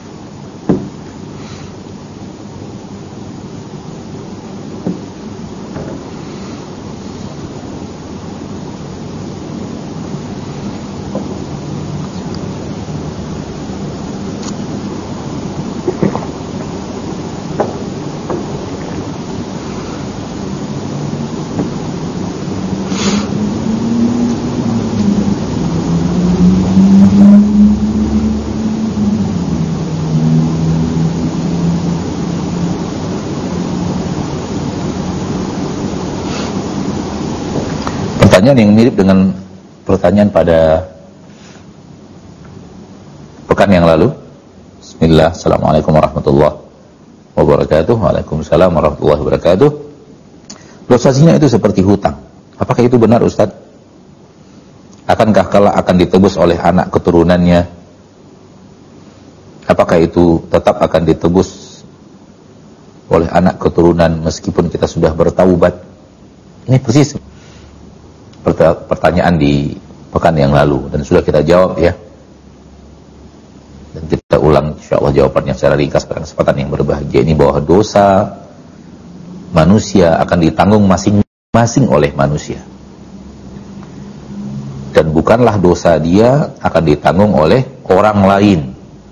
Pertanyaan yang mirip dengan pertanyaan pada pekan yang lalu. Bismillah, assalamualaikum warahmatullahi wabarakatuh. Waalaikumsalam warahmatullahi wabarakatuh. Dosa zina itu seperti hutang. Apakah itu benar, Ustaz? Akankah kelak akan ditebus oleh anak keturunannya? Apakah itu tetap akan ditebus oleh anak keturunan meskipun kita sudah bertaubat? Ini persis pertanyaan di pekan yang lalu dan sudah kita jawab ya. Dan kita ulang insyaallah jawabannya secara ringkas pada kesempatan yang berbahagia ini, bahwa dosa manusia akan ditanggung masing-masing oleh manusia. Dan bukanlah dosa dia akan ditanggung oleh orang lain.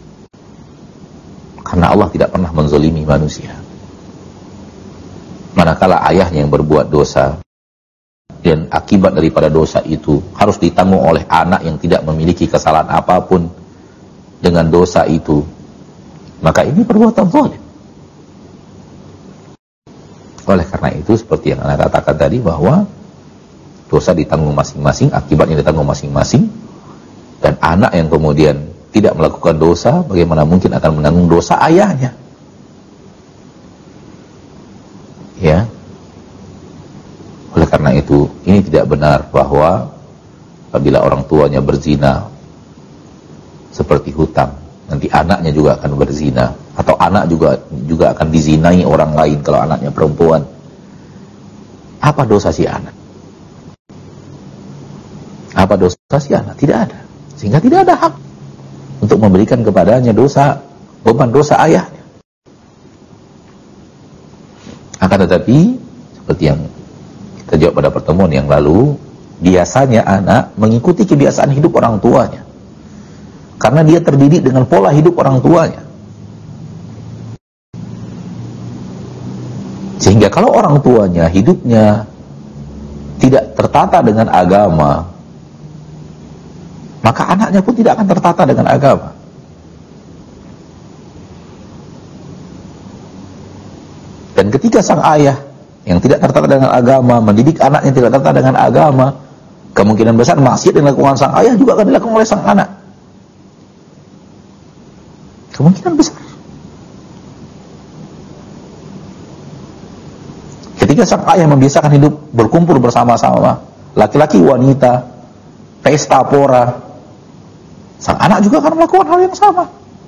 Karena Allah tidak pernah menzalimi manusia. Manakala ayahnya yang berbuat dosa, dan akibat daripada dosa itu harus ditanggung oleh anak yang tidak memiliki kesalahan apapun dengan dosa itu, maka ini perbuatan zalim. Oleh karena itu, seperti yang Anda katakan tadi, bahwa dosa ditanggung masing-masing, akibatnya ditanggung masing-masing, dan anak yang kemudian tidak melakukan dosa, bagaimana mungkin akan menanggung dosa ayahnya? Ya. Oleh karena itu, ini tidak benar bahwa apabila orang tuanya berzina seperti hutang, nanti anaknya juga akan berzina, atau anak juga akan dizinai orang lain kalau anaknya perempuan. Apa dosa si anak? Apa dosa si anak? Tidak ada. Sehingga tidak ada hak untuk memberikan kepadanya dosa, beban dosa ayahnya. Akan tetapi, seperti yang kita jawab pada pertemuan yang lalu, biasanya anak mengikuti kebiasaan hidup orang tuanya, karena dia terdidik dengan pola hidup orang tuanya. Sehingga kalau orang tuanya hidupnya tidak tertata dengan agama, maka anaknya pun tidak akan tertata dengan agama. Dan ketika sang ayah yang tidak tertata dengan agama mendidik anaknya tidak tertata dengan agama, kemungkinan besar maksiat yang dilakukan sang ayah juga akan dilakukan oleh sang anak. Kemungkinan besar. Ketika sang ayah membiasakan hidup berkumpul bersama-sama, laki-laki wanita, pesta pora, sang anak juga akan melakukan hal yang sama.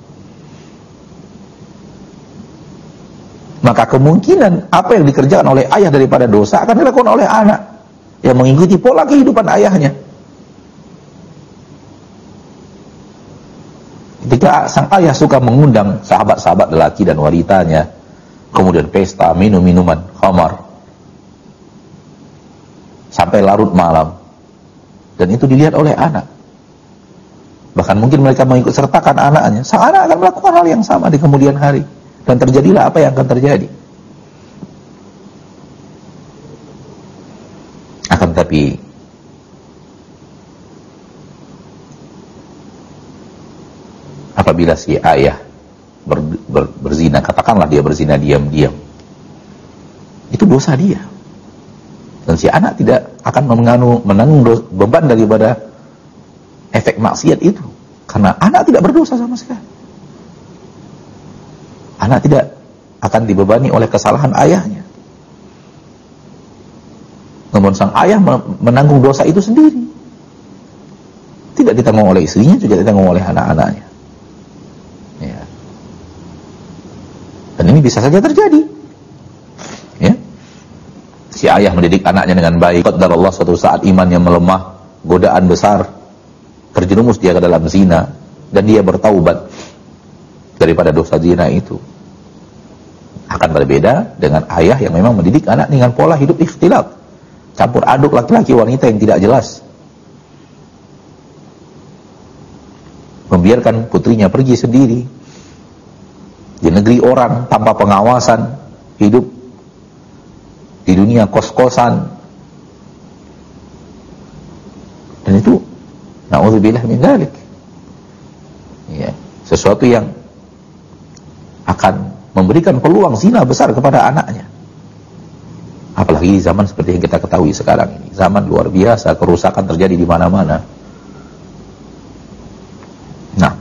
Maka kemungkinan apa yang dikerjakan oleh ayah daripada dosa akan dilakukan oleh anak yang mengikuti pola kehidupan ayahnya. Ketika sang ayah suka mengundang sahabat-sahabat lelaki dan wanitanya, kemudian pesta, minum-minuman, khamar, sampai larut malam, dan itu dilihat oleh anak, bahkan mungkin mereka mengikut sertakan anaknya, sang anak akan melakukan hal yang sama di kemudian hari. Dan terjadilah apa yang akan terjadi. Akan tapi apabila si ayah berzina, katakanlah dia berzina diam-diam, itu dosa dia, dan si anak tidak akan menanggung beban daripada efek maksiat itu, karena anak tidak berdosa sama sekali. Anak tidak akan dibebani oleh kesalahan ayahnya. Namun sang ayah menanggung dosa itu sendiri. Tidak ditanggung oleh istrinya, juga ditanggung oleh anak-anaknya. Ya. Dan ini bisa saja terjadi. Ya. Si ayah mendidik anaknya dengan baik, qadarullah suatu saat imannya melemah, godaan besar, terjerumus dia ke dalam zina, dan dia bertaubat daripada dosa zina itu. Akan berbeda dengan ayah yang memang mendidik anak dengan pola hidup ikhtilat, campur aduk laki-laki wanita yang tidak jelas, membiarkan putrinya pergi sendiri di negeri orang tanpa pengawasan, hidup di dunia kos-kosan, dan itu na'udzubillah min dzalik, ya, sesuatu yang akan memberikan peluang zina besar kepada anaknya. Apalagi di zaman seperti yang kita ketahui sekarang ini, zaman luar biasa, kerusakan terjadi di mana-mana. Nah,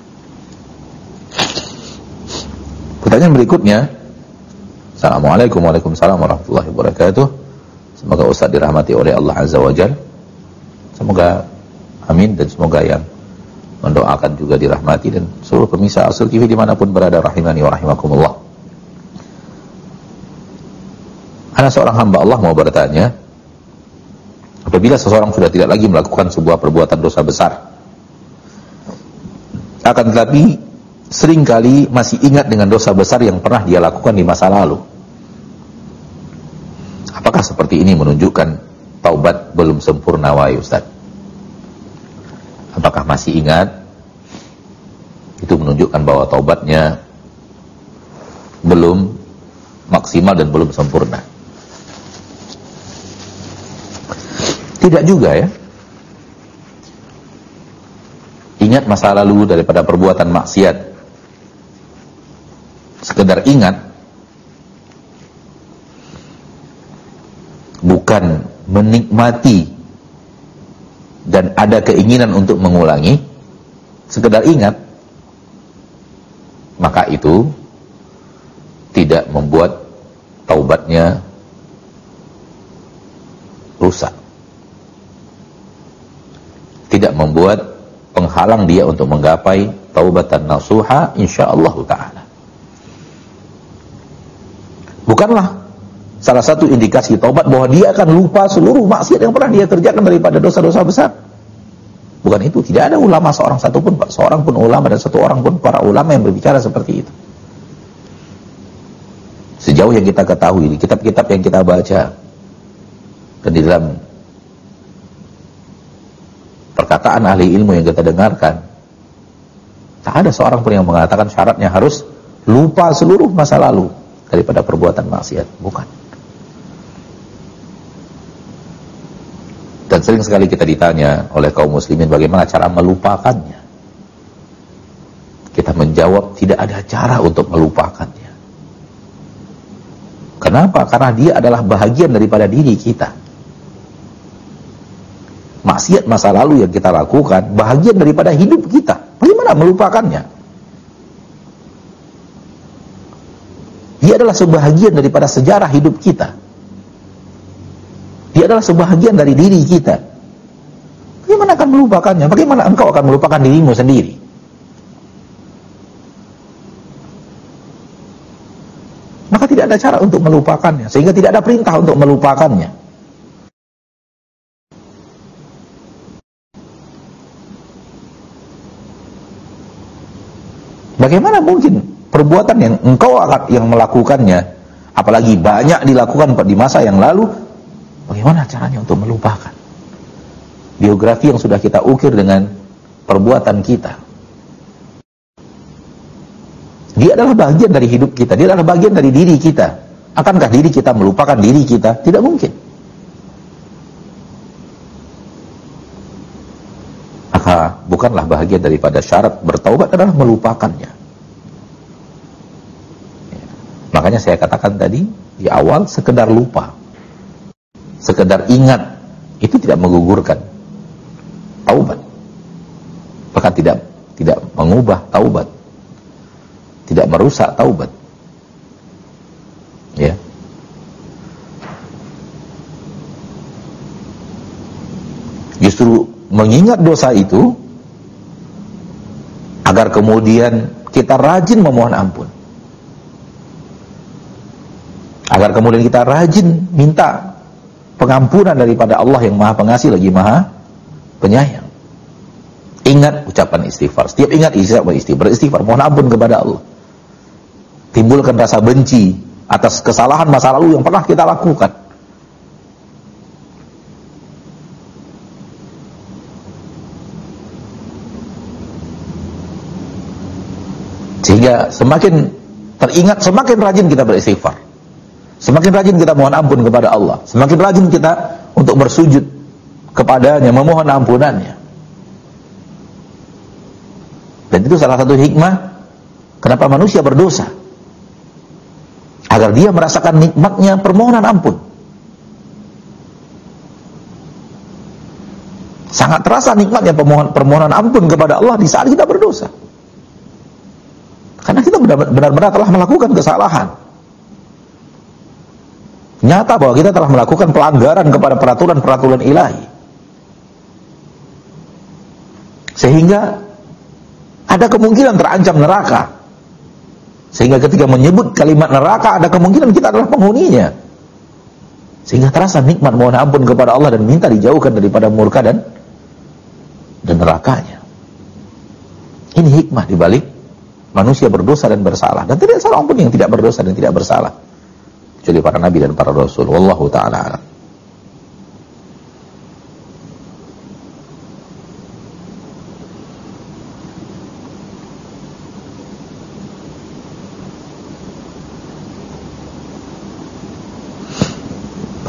pertanyaan berikutnya. Assalamualaikum warahmatullahi wabarakatuh. Semoga Ustaz dirahmati oleh Allah Azza wa Jalla. Semoga amin, dan semoga yang mendoakan juga dirahmati, dan seluruh pemirsa Asal TV dimanapun berada, rahimani wa rahimakumullah. Ana seorang hamba Allah mau bertanya, apabila seseorang sudah tidak lagi melakukan sebuah perbuatan dosa besar, akan tetapi seringkali masih ingat dengan dosa besar yang pernah dia lakukan di masa lalu, apakah seperti ini menunjukkan taubat belum sempurna, wahai Ustaz? Apakah masih ingat? Itu menunjukkan bahwa taubatnya belum maksimal dan belum sempurna. Tidak juga ya. Ingat masa lalu daripada perbuatan maksiat. Sekedar ingat, bukan menikmati dan ada keinginan untuk mengulangi, sekedar ingat, maka itu tidak membuat taubatnya rusak, tidak membuat penghalang dia untuk menggapai taubatan nasuha insyaallah ta'ala. Bukanlah salah satu indikasi taubat bahwa dia akan lupa seluruh maksiat yang pernah dia kerjakan daripada dosa-dosa besar. Bukan itu. Tidak ada ulama seorang pun ulama dan satu orang pun para ulama yang berbicara seperti itu. Sejauh yang kita ketahui di kitab-kitab yang kita baca dan di dalam perkataan ahli ilmu yang kita dengarkan, tak ada seorang pun yang mengatakan syaratnya harus lupa seluruh masa lalu daripada perbuatan maksiat. Bukan. Dan sering sekali kita ditanya oleh kaum muslimin bagaimana cara melupakannya. Kita menjawab tidak ada cara untuk melupakannya. Kenapa? Karena dia adalah bahagian daripada diri kita. Maksiat masa lalu yang kita lakukan bahagian daripada hidup kita. Bagaimana melupakannya? Dia adalah sebahagian daripada sejarah hidup kita. Dia adalah sebahagian dari diri kita. Bagaimana akan melupakannya? Bagaimana engkau akan melupakan dirimu sendiri? Maka tidak ada cara untuk melupakannya, sehingga tidak ada perintah untuk melupakannya. Bagaimana mungkin perbuatan yang engkau yang melakukannya, apalagi banyak dilakukan di masa yang lalu, bagaimana caranya untuk melupakan? Biografi yang sudah kita ukir dengan perbuatan kita. Dia adalah bagian dari hidup kita, dia adalah bagian dari diri kita. Akankah diri kita melupakan diri kita? Tidak mungkin. Maka bukanlah bahagian daripada syarat bertaubat adalah melupakannya. Makanya saya katakan tadi di awal, sekedar lupa, sekedar ingat, itu tidak menggugurkan taubat, bahkan tidak mengubah taubat, tidak merusak taubat. Ya. Justru mengingat dosa itu agar kemudian kita rajin memohon ampun. Agar kemudian kita rajin minta pengampunan daripada Allah yang Maha Pengasih lagi Maha Penyayang. Ingat ucapan istighfar. Setiap ingat beristighfar, mohon ampun kepada Allah. Timbulkan rasa benci atas kesalahan masa lalu yang pernah kita lakukan. Sehingga semakin teringat, semakin rajin kita beristighfar. Semakin rajin kita mohon ampun kepada Allah. Semakin rajin kita untuk bersujud kepadanya, memohon ampunannya. Dan itu salah satu hikmah kenapa manusia berdosa. Agar dia merasakan nikmatnya permohonan ampun. Sangat terasa nikmatnya permohonan ampun kepada Allah di saat kita berdosa. Karena kita benar-benar telah melakukan kesalahan. Nyata bahwa kita telah melakukan pelanggaran kepada peraturan-peraturan ilahi. Sehingga ada kemungkinan terancam neraka. Sehingga ketika menyebut kalimat neraka, ada kemungkinan kita adalah penghuninya. Sehingga terasa nikmat mohon ampun kepada Allah dan minta dijauhkan daripada murka dan nerakanya. Ini hikmah dibalik manusia berdosa dan bersalah. Dan tidak seorang pun yang tidak berdosa dan tidak bersalah, kecuali para nabi dan para rasul. Wallahu ta'ala a'lam.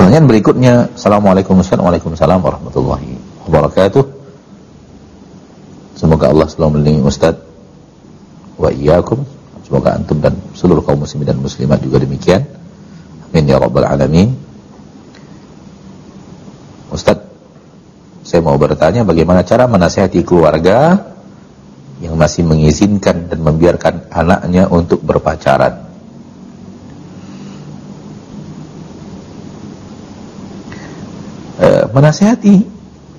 Pertanyaan berikutnya, Assalamualaikum Ustaz. Waalaikumsalam warahmatullahi wabarakatuh. Semoga Allah selalu melindungi Ustaz wa iyyakum. Semoga antum dan seluruh kaum muslimin dan muslimat juga demikian. Amin ya rabbal alamin. Ustaz, saya mau bertanya bagaimana cara menasihati keluarga yang masih mengizinkan dan membiarkan anaknya untuk berpacaran. Menasihati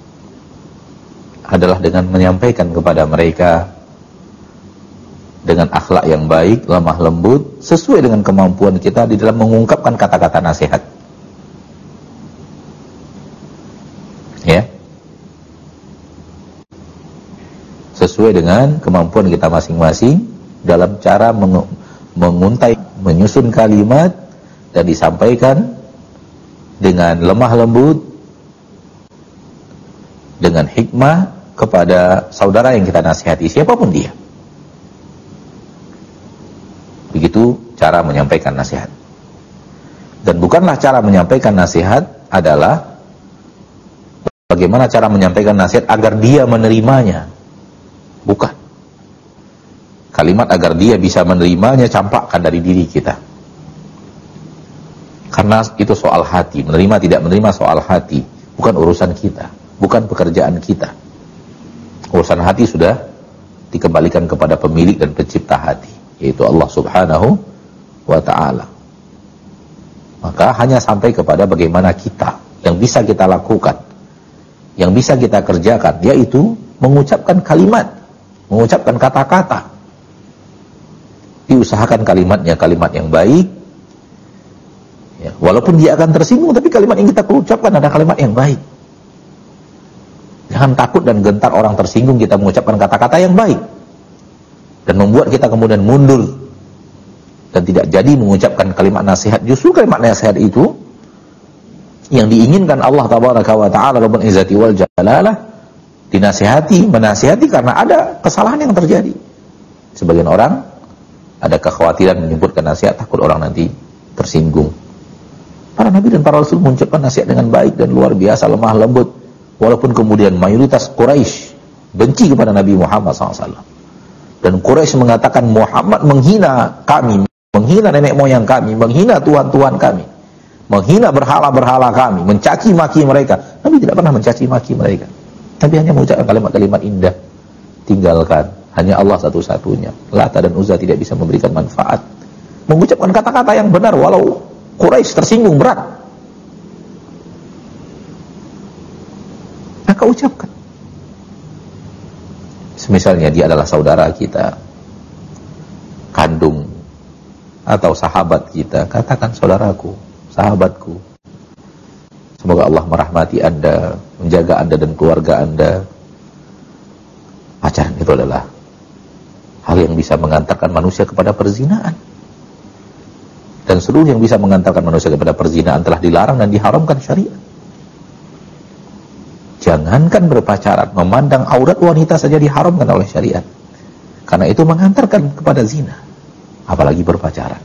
adalah dengan menyampaikan kepada mereka dengan akhlak yang baik, lemah lembut, sesuai dengan kemampuan kita di dalam mengungkapkan kata-kata nasihat. Ya, sesuai dengan kemampuan kita masing-masing dalam cara menguntai, menyusun kalimat dan disampaikan dengan lemah lembut, dengan hikmah kepada saudara yang kita nasihati, siapapun dia. Begitu cara menyampaikan nasihat. Dan bukanlah cara menyampaikan nasihat adalah bagaimana cara menyampaikan nasihat agar dia menerimanya. Bukan. Kalimat agar dia bisa menerimanya campakkan dari diri kita. Karena itu soal hati. Menerima tidak menerima soal hati. Bukan urusan kita. Bukan pekerjaan kita. Urusan hati sudah dikembalikan kepada pemilik dan pencipta hati, yaitu Allah subhanahu wa ta'ala. Maka hanya sampai kepada bagaimana kita, yang bisa kita lakukan, yang bisa kita kerjakan, yaitu mengucapkan kalimat, mengucapkan kata-kata. Diusahakan kalimatnya kalimat yang baik, ya, walaupun dia akan tersinggung, tapi kalimat yang kita ucapkan ada kalimat yang baik. Jangan takut dan gentar orang tersinggung kita mengucapkan kata-kata yang baik dan membuat kita kemudian mundur dan tidak jadi mengucapkan kalimat nasihat. Justru kalimat nasihat itu yang diinginkan Allah tabaraka wa ta'ala Rabbul Izzati wal Jalalah, dinasihati, menasihati karena ada kesalahan yang terjadi. Sebagian orang ada kekhawatiran menyebutkan nasihat, takut orang nanti tersinggung. Para nabi dan para rasul mengucapkan nasihat dengan baik dan luar biasa, lemah lembut. Walaupun kemudian mayoritas Quraisy benci kepada Nabi Muhammad SAW. Dan Quraisy mengatakan Muhammad menghina kami, menghina nenek moyang kami, menghina tuhan-tuhan kami, menghina berhala-berhala kami, mencaci maki mereka. Nabi tidak pernah mencaci maki mereka. Tapi hanya mengucapkan kalimat-kalimat indah. Tinggalkan, hanya Allah satu-satunya. Lata dan Uzza tidak bisa memberikan manfaat. Mengucapkan kata-kata yang benar walau Quraisy tersinggung berat. Maka ucapkan. Semisalnya dia adalah saudara kita, kandung, atau sahabat kita, katakan saudaraku, sahabatku. Semoga Allah merahmati Anda, menjaga Anda dan keluarga Anda. Pacaran itu adalah hal yang bisa mengantarkan manusia kepada perzinaan. Dan seluruh yang bisa mengantarkan manusia kepada perzinaan telah dilarang dan diharamkan syariat. Jangankan berpacaran, memandang aurat wanita saja diharamkan oleh syariat. Karena itu mengantarkan kepada zina. Apalagi berpacaran.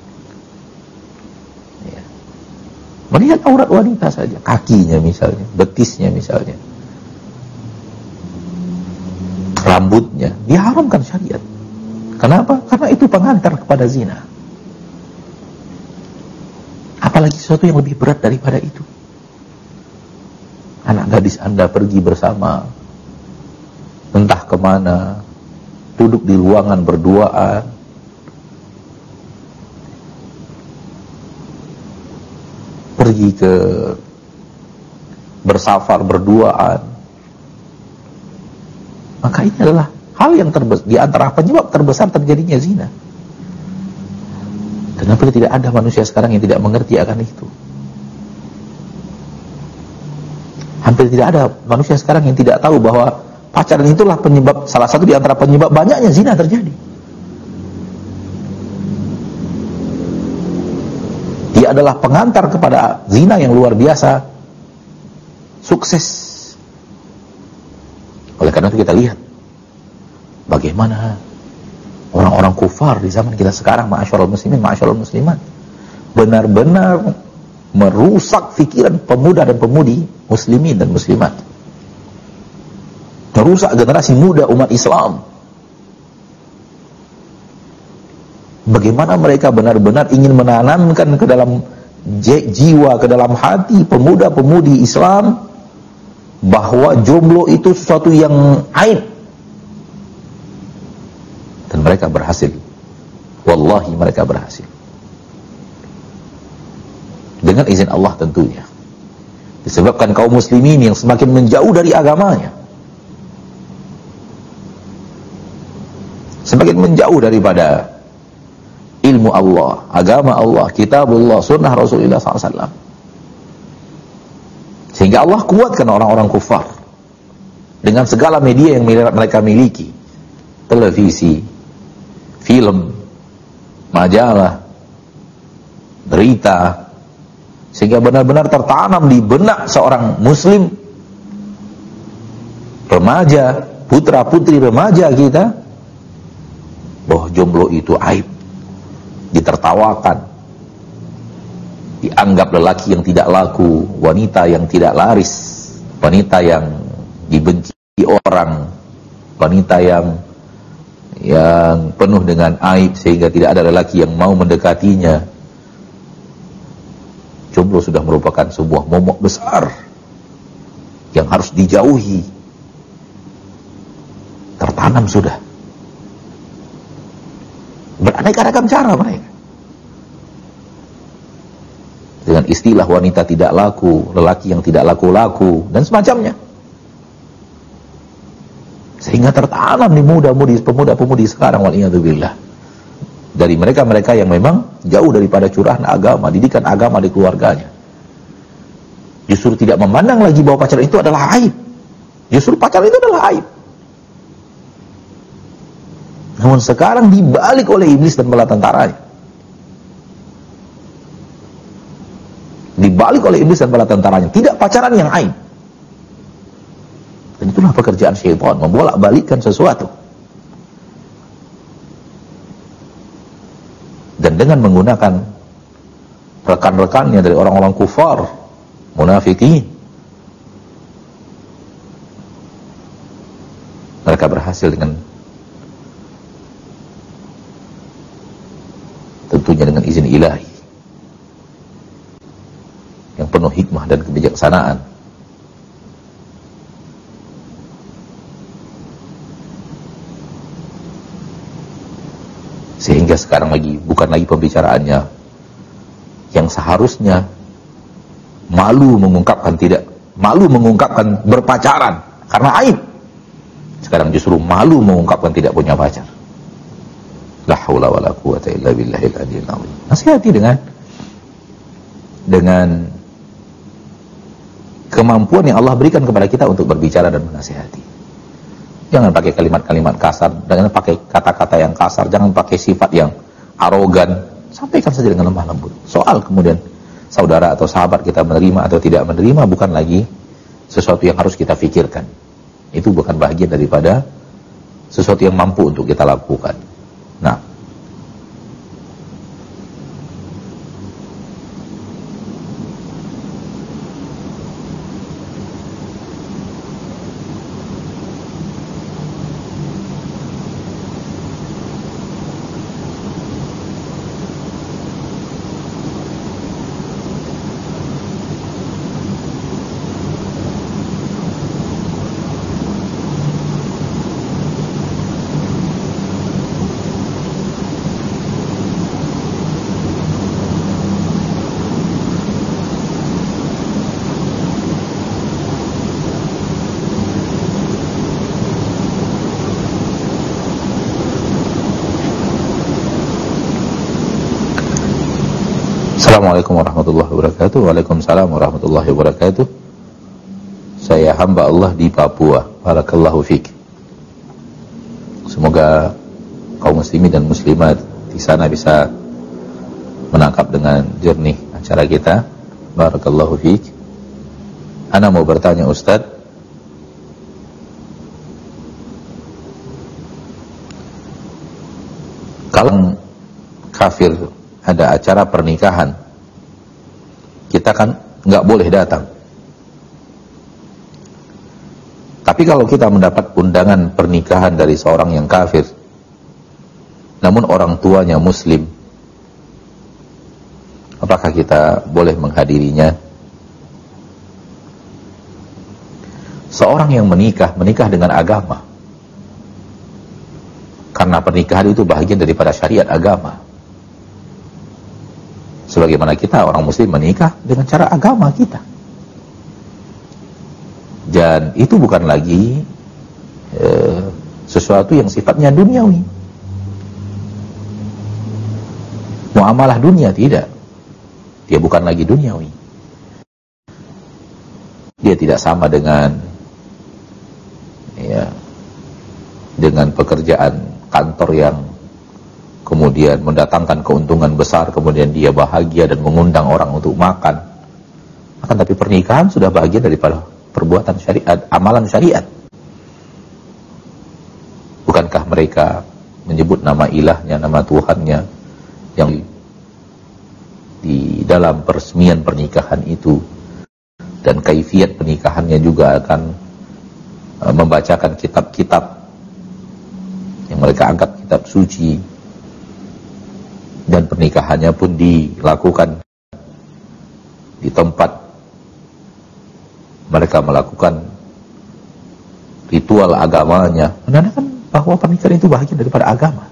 Ya. Melihat aurat wanita saja, kakinya misalnya, betisnya misalnya, rambutnya, diharamkan syariat. Kenapa? Karena itu pengantar kepada zina. Apalagi sesuatu yang lebih berat daripada itu. Anak gadis Anda pergi bersama, entah kemana, duduk di ruangan berduaan, pergi ke bersafar berduaan. Maka ini adalah hal yang di antara penyebab terbesar terjadinya zina. Kenapa tidak ada manusia sekarang yang tidak mengerti akan itu? Hampir tidak ada manusia sekarang yang tidak tahu bahwa pacaran itulah penyebab, salah satu di antara penyebab banyaknya zina terjadi. Dia adalah pengantar kepada zina yang luar biasa sukses. Oleh karena itu kita lihat bagaimana orang-orang kufar di zaman kita sekarang, ma'asyarul muslimin, ma'asyarul muslimat, benar-benar merusak pikiran pemuda dan pemudi muslimin dan muslimat, merusak generasi muda umat Islam. Bagaimana mereka benar-benar ingin menanamkan ke dalam jiwa, ke dalam hati pemuda-pemudi Islam bahwa jomblo itu sesuatu yang aib. Dan mereka berhasil. Wallahi mereka berhasil. Dengan izin Allah tentunya. Disebabkan kaum muslimin yang semakin menjauh dari agamanya, semakin menjauh daripada ilmu Allah, agama Allah, kitabullah, sunnah Rasulullah SAW. Sehingga Allah kuatkan orang-orang kufar dengan segala media yang mereka miliki. Televisi, film, majalah, berita, sehingga benar-benar tertanam di benak seorang muslim, remaja, putra-putri remaja kita, bahwa jomblo itu aib, ditertawakan, dianggap lelaki yang tidak laku, wanita yang tidak laris, wanita yang dibenci orang, wanita yang penuh dengan aib sehingga tidak ada lelaki yang mau mendekatinya. Jomblo sudah merupakan sebuah momok besar yang harus dijauhi. Tertanam sudah. Beraneka ragam cara mereka. Dengan istilah wanita tidak laku, lelaki yang tidak laku-laku, dan semacamnya. Sehingga tertanam di pemuda-pemudi sekarang, waliyadzubillah. Dari mereka-mereka yang memang jauh daripada curahan agama, didikan agama di keluarganya. Justru tidak memandang lagi bahwa pacaran itu adalah aib. Justru pacaran itu adalah aib. Namun sekarang dibalik oleh iblis dan bala tentaranya. Dibalik oleh iblis dan bala tentaranya. Tidak pacaran yang aib. Dan itulah pekerjaan syaitan, membolak-balikkan sesuatu. Dan dengan menggunakan rekan-rekannya dari orang-orang kufar, munafikin, mereka berhasil dengan tentunya dengan izin ilahi yang penuh hikmah dan kebijaksanaan. Sehingga sekarang bukan lagi pembicaraannya yang seharusnya malu mengungkapkan berpacaran karena aib. Sekarang justru malu mengungkapkan tidak punya pacar. La haula wala quwata illa billahil aliyyil azim. Nasihati dengan kemampuan yang Allah berikan kepada kita untuk berbicara dan menasihati. Jangan pakai kalimat-kalimat kasar, jangan pakai kata-kata yang kasar, jangan pakai sifat yang arogan. Sampaikan saja dengan lemah lembut. Soal kemudian saudara atau sahabat kita menerima atau tidak menerima bukan lagi sesuatu yang harus kita pikirkan. Itu bukan bagian daripada sesuatu yang mampu untuk kita lakukan. Nah, Assalamualaikum warahmatullahi wabarakatuh. Waalaikumsalam warahmatullahi wabarakatuh. Saya hamba Allah di Papua. Barakallahu fiik. Semoga kaum muslimin dan muslimat di sana bisa menangkap dengan jernih acara kita. Barakallahu fiik. Ana mau bertanya Ustaz, kalau kafir ada acara pernikahan kita kan nggak boleh datang. Tapi kalau kita mendapat undangan pernikahan dari seorang yang kafir, namun orang tuanya muslim, apakah kita boleh menghadirinya? Seorang yang menikah dengan agama, karena pernikahan itu bahagian daripada syariat agama. Sebagaimana kita orang muslim menikah dengan cara agama kita. Dan itu bukan lagi sesuatu yang sifatnya duniawi. Muamalah dunia, tidak. Dia bukan lagi duniawi. Dia tidak sama dengan dengan pekerjaan kantor yang kemudian mendatangkan keuntungan besar, kemudian dia bahagia dan mengundang orang untuk makan. Akan tapi pernikahan sudah bagian daripada perbuatan syariat, amalan syariat. Bukankah mereka menyebut nama ilahnya, nama Tuhannya, yang di dalam peresmian pernikahan itu, dan kaifiat pernikahannya juga akan membacakan kitab-kitab yang mereka anggap kitab suci, dan pernikahannya pun dilakukan di tempat mereka melakukan ritual agamanya, menandakan bahwa pernikahan itu bahagian daripada agama.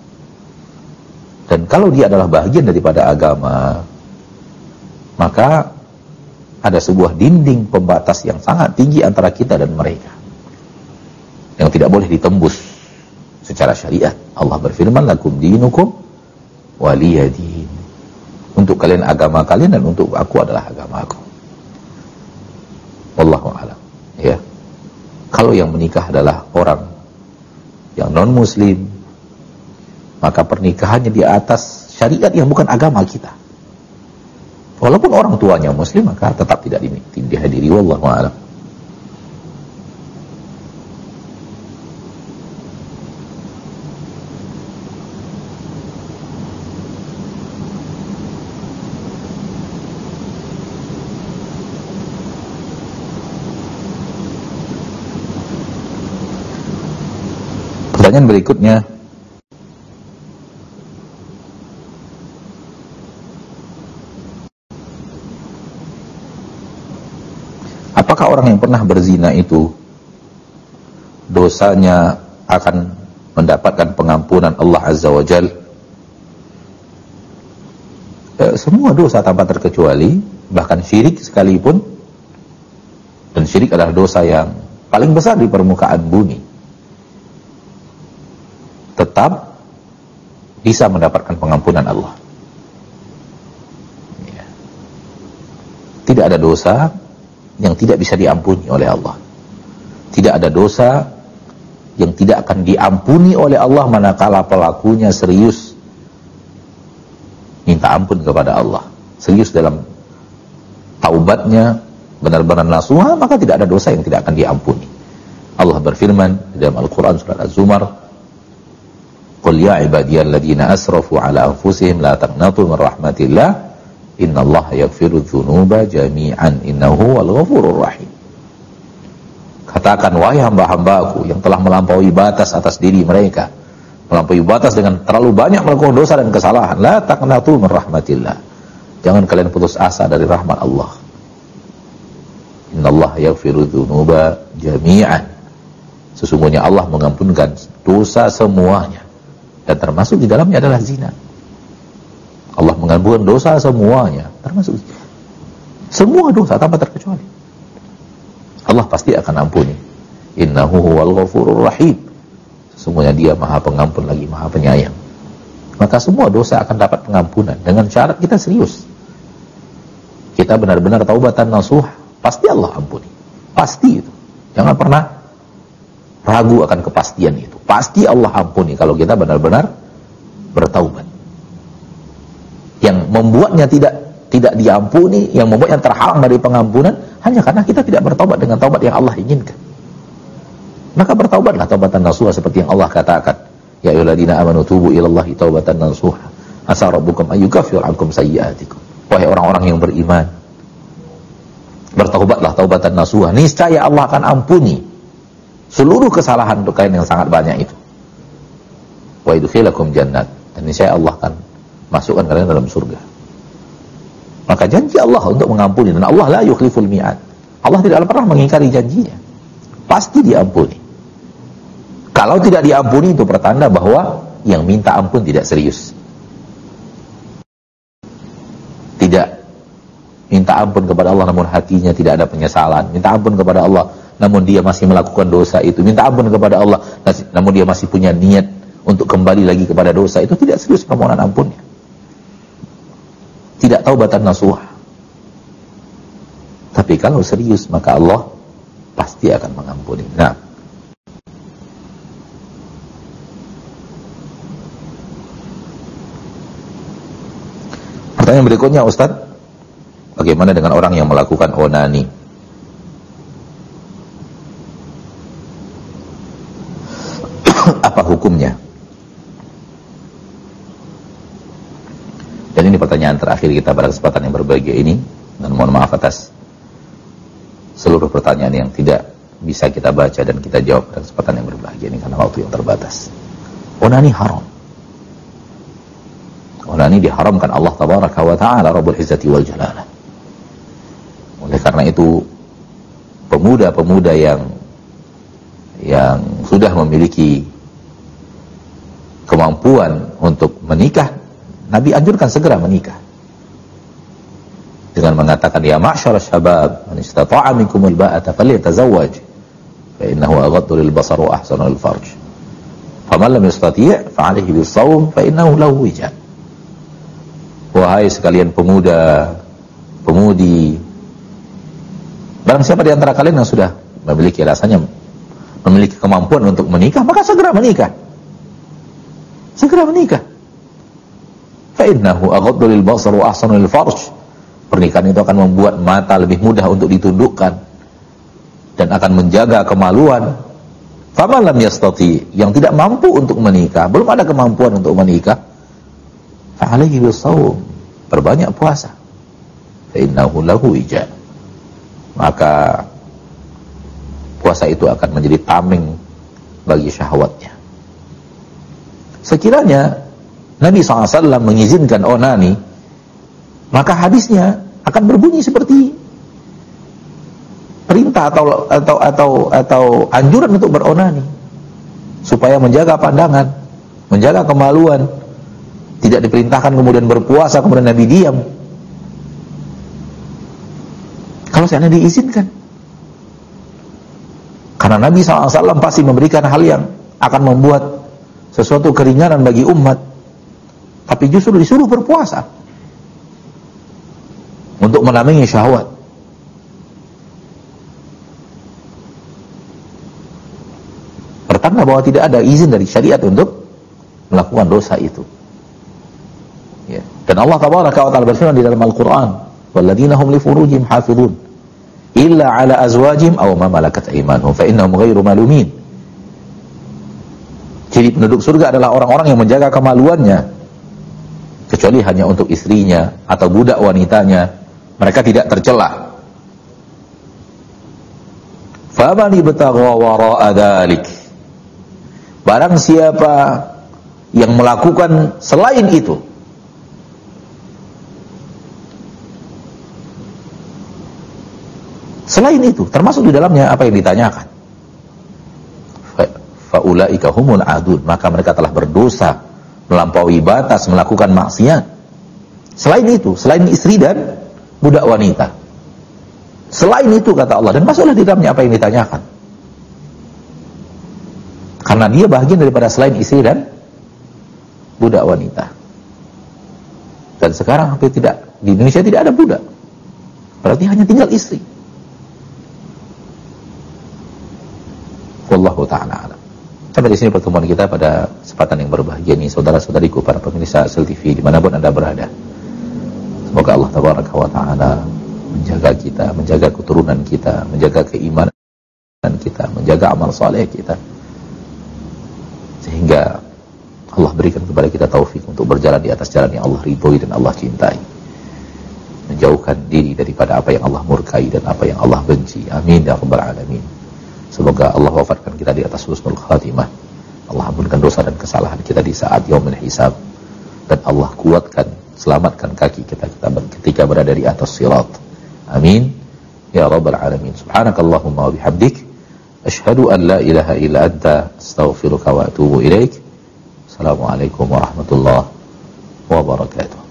Dan kalau dia adalah bahagian daripada agama, maka ada sebuah dinding pembatas yang sangat tinggi antara kita dan mereka, yang tidak boleh ditembus secara syariat. Allah berfirman, lakum dinukum waliyadin. Untuk kalian agama kalian, dan untuk aku adalah agamaku. Wallahu a'lam. Ya. Kalau yang menikah adalah orang yang non muslim, maka pernikahannya di atas syariat yang bukan agama kita. Walaupun orang tuanya muslim, maka tetap tidak dihadiri. Wallahu a'lam. Pertanyaan berikutnya, apakah orang yang pernah berzina itu dosanya akan mendapatkan pengampunan Allah Azza wa Jal? Semua dosa tanpa terkecuali, bahkan syirik sekalipun, dan syirik adalah dosa yang paling besar di permukaan bumi, tetap bisa mendapatkan pengampunan Allah. Ya. Tidak ada dosa yang tidak bisa diampuni oleh Allah. Tidak ada dosa yang tidak akan diampuni oleh Allah manakala pelakunya serius minta ampun kepada Allah, serius dalam taubatnya, benar-benar nasuha, maka tidak ada dosa yang tidak akan diampuni. Allah berfirman dalam Al-Quran surat Az-Zumar, qul ya ibadiyalladzina asrafu ala anfusihim la taqnatu min rahmatillah innallaha yaghfiru dzunuba jami'an innahu wal ghafurur rahim. Katakan, wahai hamba-hambaku yang telah melampaui batas atas diri mereka, melampaui batas dengan terlalu banyak melakukan dosa dan kesalahan, la taqnatu min rahmatillah, jangan kalian putus asa dari rahmat Allah. Innallaha yaghfiru dzunuba jami'an, sesungguhnya Allah mengampunkan dosa semuanya, dan termasuk di dalamnya adalah zina. Allah mengampunkan dosa semuanya, termasuk semua dosa tanpa terkecuali. Allah pasti akan ampuni. Innahu huwal ghafurur rahim, sesungguhnya Dia Maha Pengampun lagi Maha Penyayang. Maka semua dosa akan dapat pengampunan dengan syarat kita serius. Kita benar-benar taubatan nasuha, pasti Allah ampuni. Pasti itu. Jangan pernah ragu akan kepastian itu. Pasti Allah ampuni kalau kita benar-benar bertaubat. Yang membuatnya tidak diampuni, yang membuatnya terhalang dari pengampunan, hanya karena kita tidak bertaubat dengan taubat yang Allah inginkan. Maka bertaubatlah taubatan nasuha seperti yang Allah katakan, ya ayyuhalladzina amanu tubu ilallahi taubatan nasuha asa rabbukum ayyukaffira ankum sayyi'atikum. Wahai orang-orang yang beriman, bertaubatlah taubatan nasuha, niscaya Allah akan ampuni seluruh kesalahan untuk kalian yang sangat banyak itu. Wa yudkhilakum jannat, dan niscaya Allah akan masukkan kalian dalam surga. Maka janji Allah untuk mengampuni, dan Allah la yukhliful mi'ad. Allah tidak pernah mengingkari janjinya. Pasti diampuni. Kalau tidak diampuni, itu pertanda bahwa yang minta ampun tidak serius. Tidak minta ampun kepada Allah namun hatinya tidak ada penyesalan. Minta ampun kepada Allah namun dia masih melakukan dosa itu. Minta ampun kepada Allah namun dia masih punya niat untuk kembali lagi kepada dosa itu. Tidak serius permohonan ampunnya. Tidak taubatan nasuha. Tapi kalau serius maka Allah pasti akan mengampuni. Nah, pertanyaan berikutnya, Ustaz, bagaimana dengan orang yang melakukan onani? Apa hukumnya? Dan ini pertanyaan terakhir kita pada kesempatan yang berbahagia ini. Dan mohon maaf atas seluruh pertanyaan yang tidak bisa kita baca dan kita jawab pada kesempatan yang berbahagia ini karena waktu yang terbatas. Onani haram. Onani diharamkan Allah tabaraka wa ta'ala Rabbul Izzati wal Jalalah. Oleh karena itu pemuda-pemuda yang sudah memiliki kemampuan untuk menikah, Nabi anjurkan segera menikah dengan mengatakan, ya ma'syar syabab man istata'a minkumul ba'ata falyatazawwaj fa innahu aghaddu lil basar wa ahsanu lil farj faman lam yastati' fa 'alayhi bis shaum fa innahu lahu wija. Wahai sekalian pemuda, pemudi, barang siapa di antara kalian yang sudah memiliki memiliki kemampuan untuk menikah, maka segera menikah. Segera menikah. Fa innahu aghaddu lil basar wa ahsanu lil farj. Pernikahan itu akan membuat mata lebih mudah untuk ditundukkan dan akan menjaga kemaluan. Faman lam yastati, yang tidak mampu untuk menikah, belum ada kemampuan untuk menikah, fa 'alaihi bis-shaum, perbanyak puasa. Fa innahu lahu wija. Maka puasa itu akan menjadi tameng bagi syahwatnya. Sekiranya Nabi SAW mengizinkan onani, maka hadisnya akan berbunyi seperti perintah atau anjuran untuk beronani supaya menjaga pandangan, menjaga kemaluan. Tidak diperintahkan kemudian berpuasa kemudian Nabi diam. Kalau seandainya diizinkan, karena Nabi SAW pasti memberikan hal yang akan membuat sesuatu keringanan bagi umat, tapi justru disuruh berpuasa untuk menamengi syahwat. Pertanda bahwa tidak ada izin dari syariat untuk melakukan dosa itu. Ya. Dan Allah tabaraka wa ta'ala berfirman di dalam Al-Quran, walladzina hum li furujihim hafidhun illa ala azwajihim aw ma malakat aymanuhum fa innahum ghairu malumin. Jadi penduduk surga adalah orang-orang yang menjaga kemaluannya kecuali hanya untuk istrinya atau budak wanitanya, mereka tidak tercela. Faman ibtagha wara'a dzalik, barang siapa yang melakukan selain itu, termasuk di dalamnya apa yang ditanyakan, faulaika humul adun, maka mereka telah berdosa, melampaui batas, melakukan maksiat. Selain itu, selain istri dan budak wanita, selain itu kata Allah, dan masuklah di dalamnya apa yang ditanyakan, karena dia bagian daripada selain istri dan budak wanita. Dan sekarang hampir tidak, di Indonesia tidak ada budak, berarti hanya tinggal istri. Wallahu ta'ala alam. Sampai di sini pertemuan kita pada kesempatan yang berbahagia ini, saudara-saudariku, para pemirsa Asal TV dimanapun Anda berada. Semoga Allah tabaraka wa ta'ala menjaga kita, menjaga keturunan kita, menjaga keimanan kita, menjaga amal saleh kita, sehingga Allah berikan kepada kita taufik untuk berjalan di atas jalan yang Allah ridhoi dan Allah cintai. menjauhkan diri daripada apa yang Allah murkai dan apa yang Allah benci. Amin ya rabbal alamin. Semoga Allah wafatkan kita di atas husnul khatimah. Allah ampunkan dosa dan kesalahan kita di saat yaumul hisab, dan Allah kuatkan, selamatkan kaki kita ketika berada di atas sirat. Amin ya rabbal alamin. Subhanakallahumma wa bihamdik, asyhadu an la ilaha illa anta, astaghfiruka wa atubu ilaik. Assalamualaikum warahmatullahi wabarakatuh.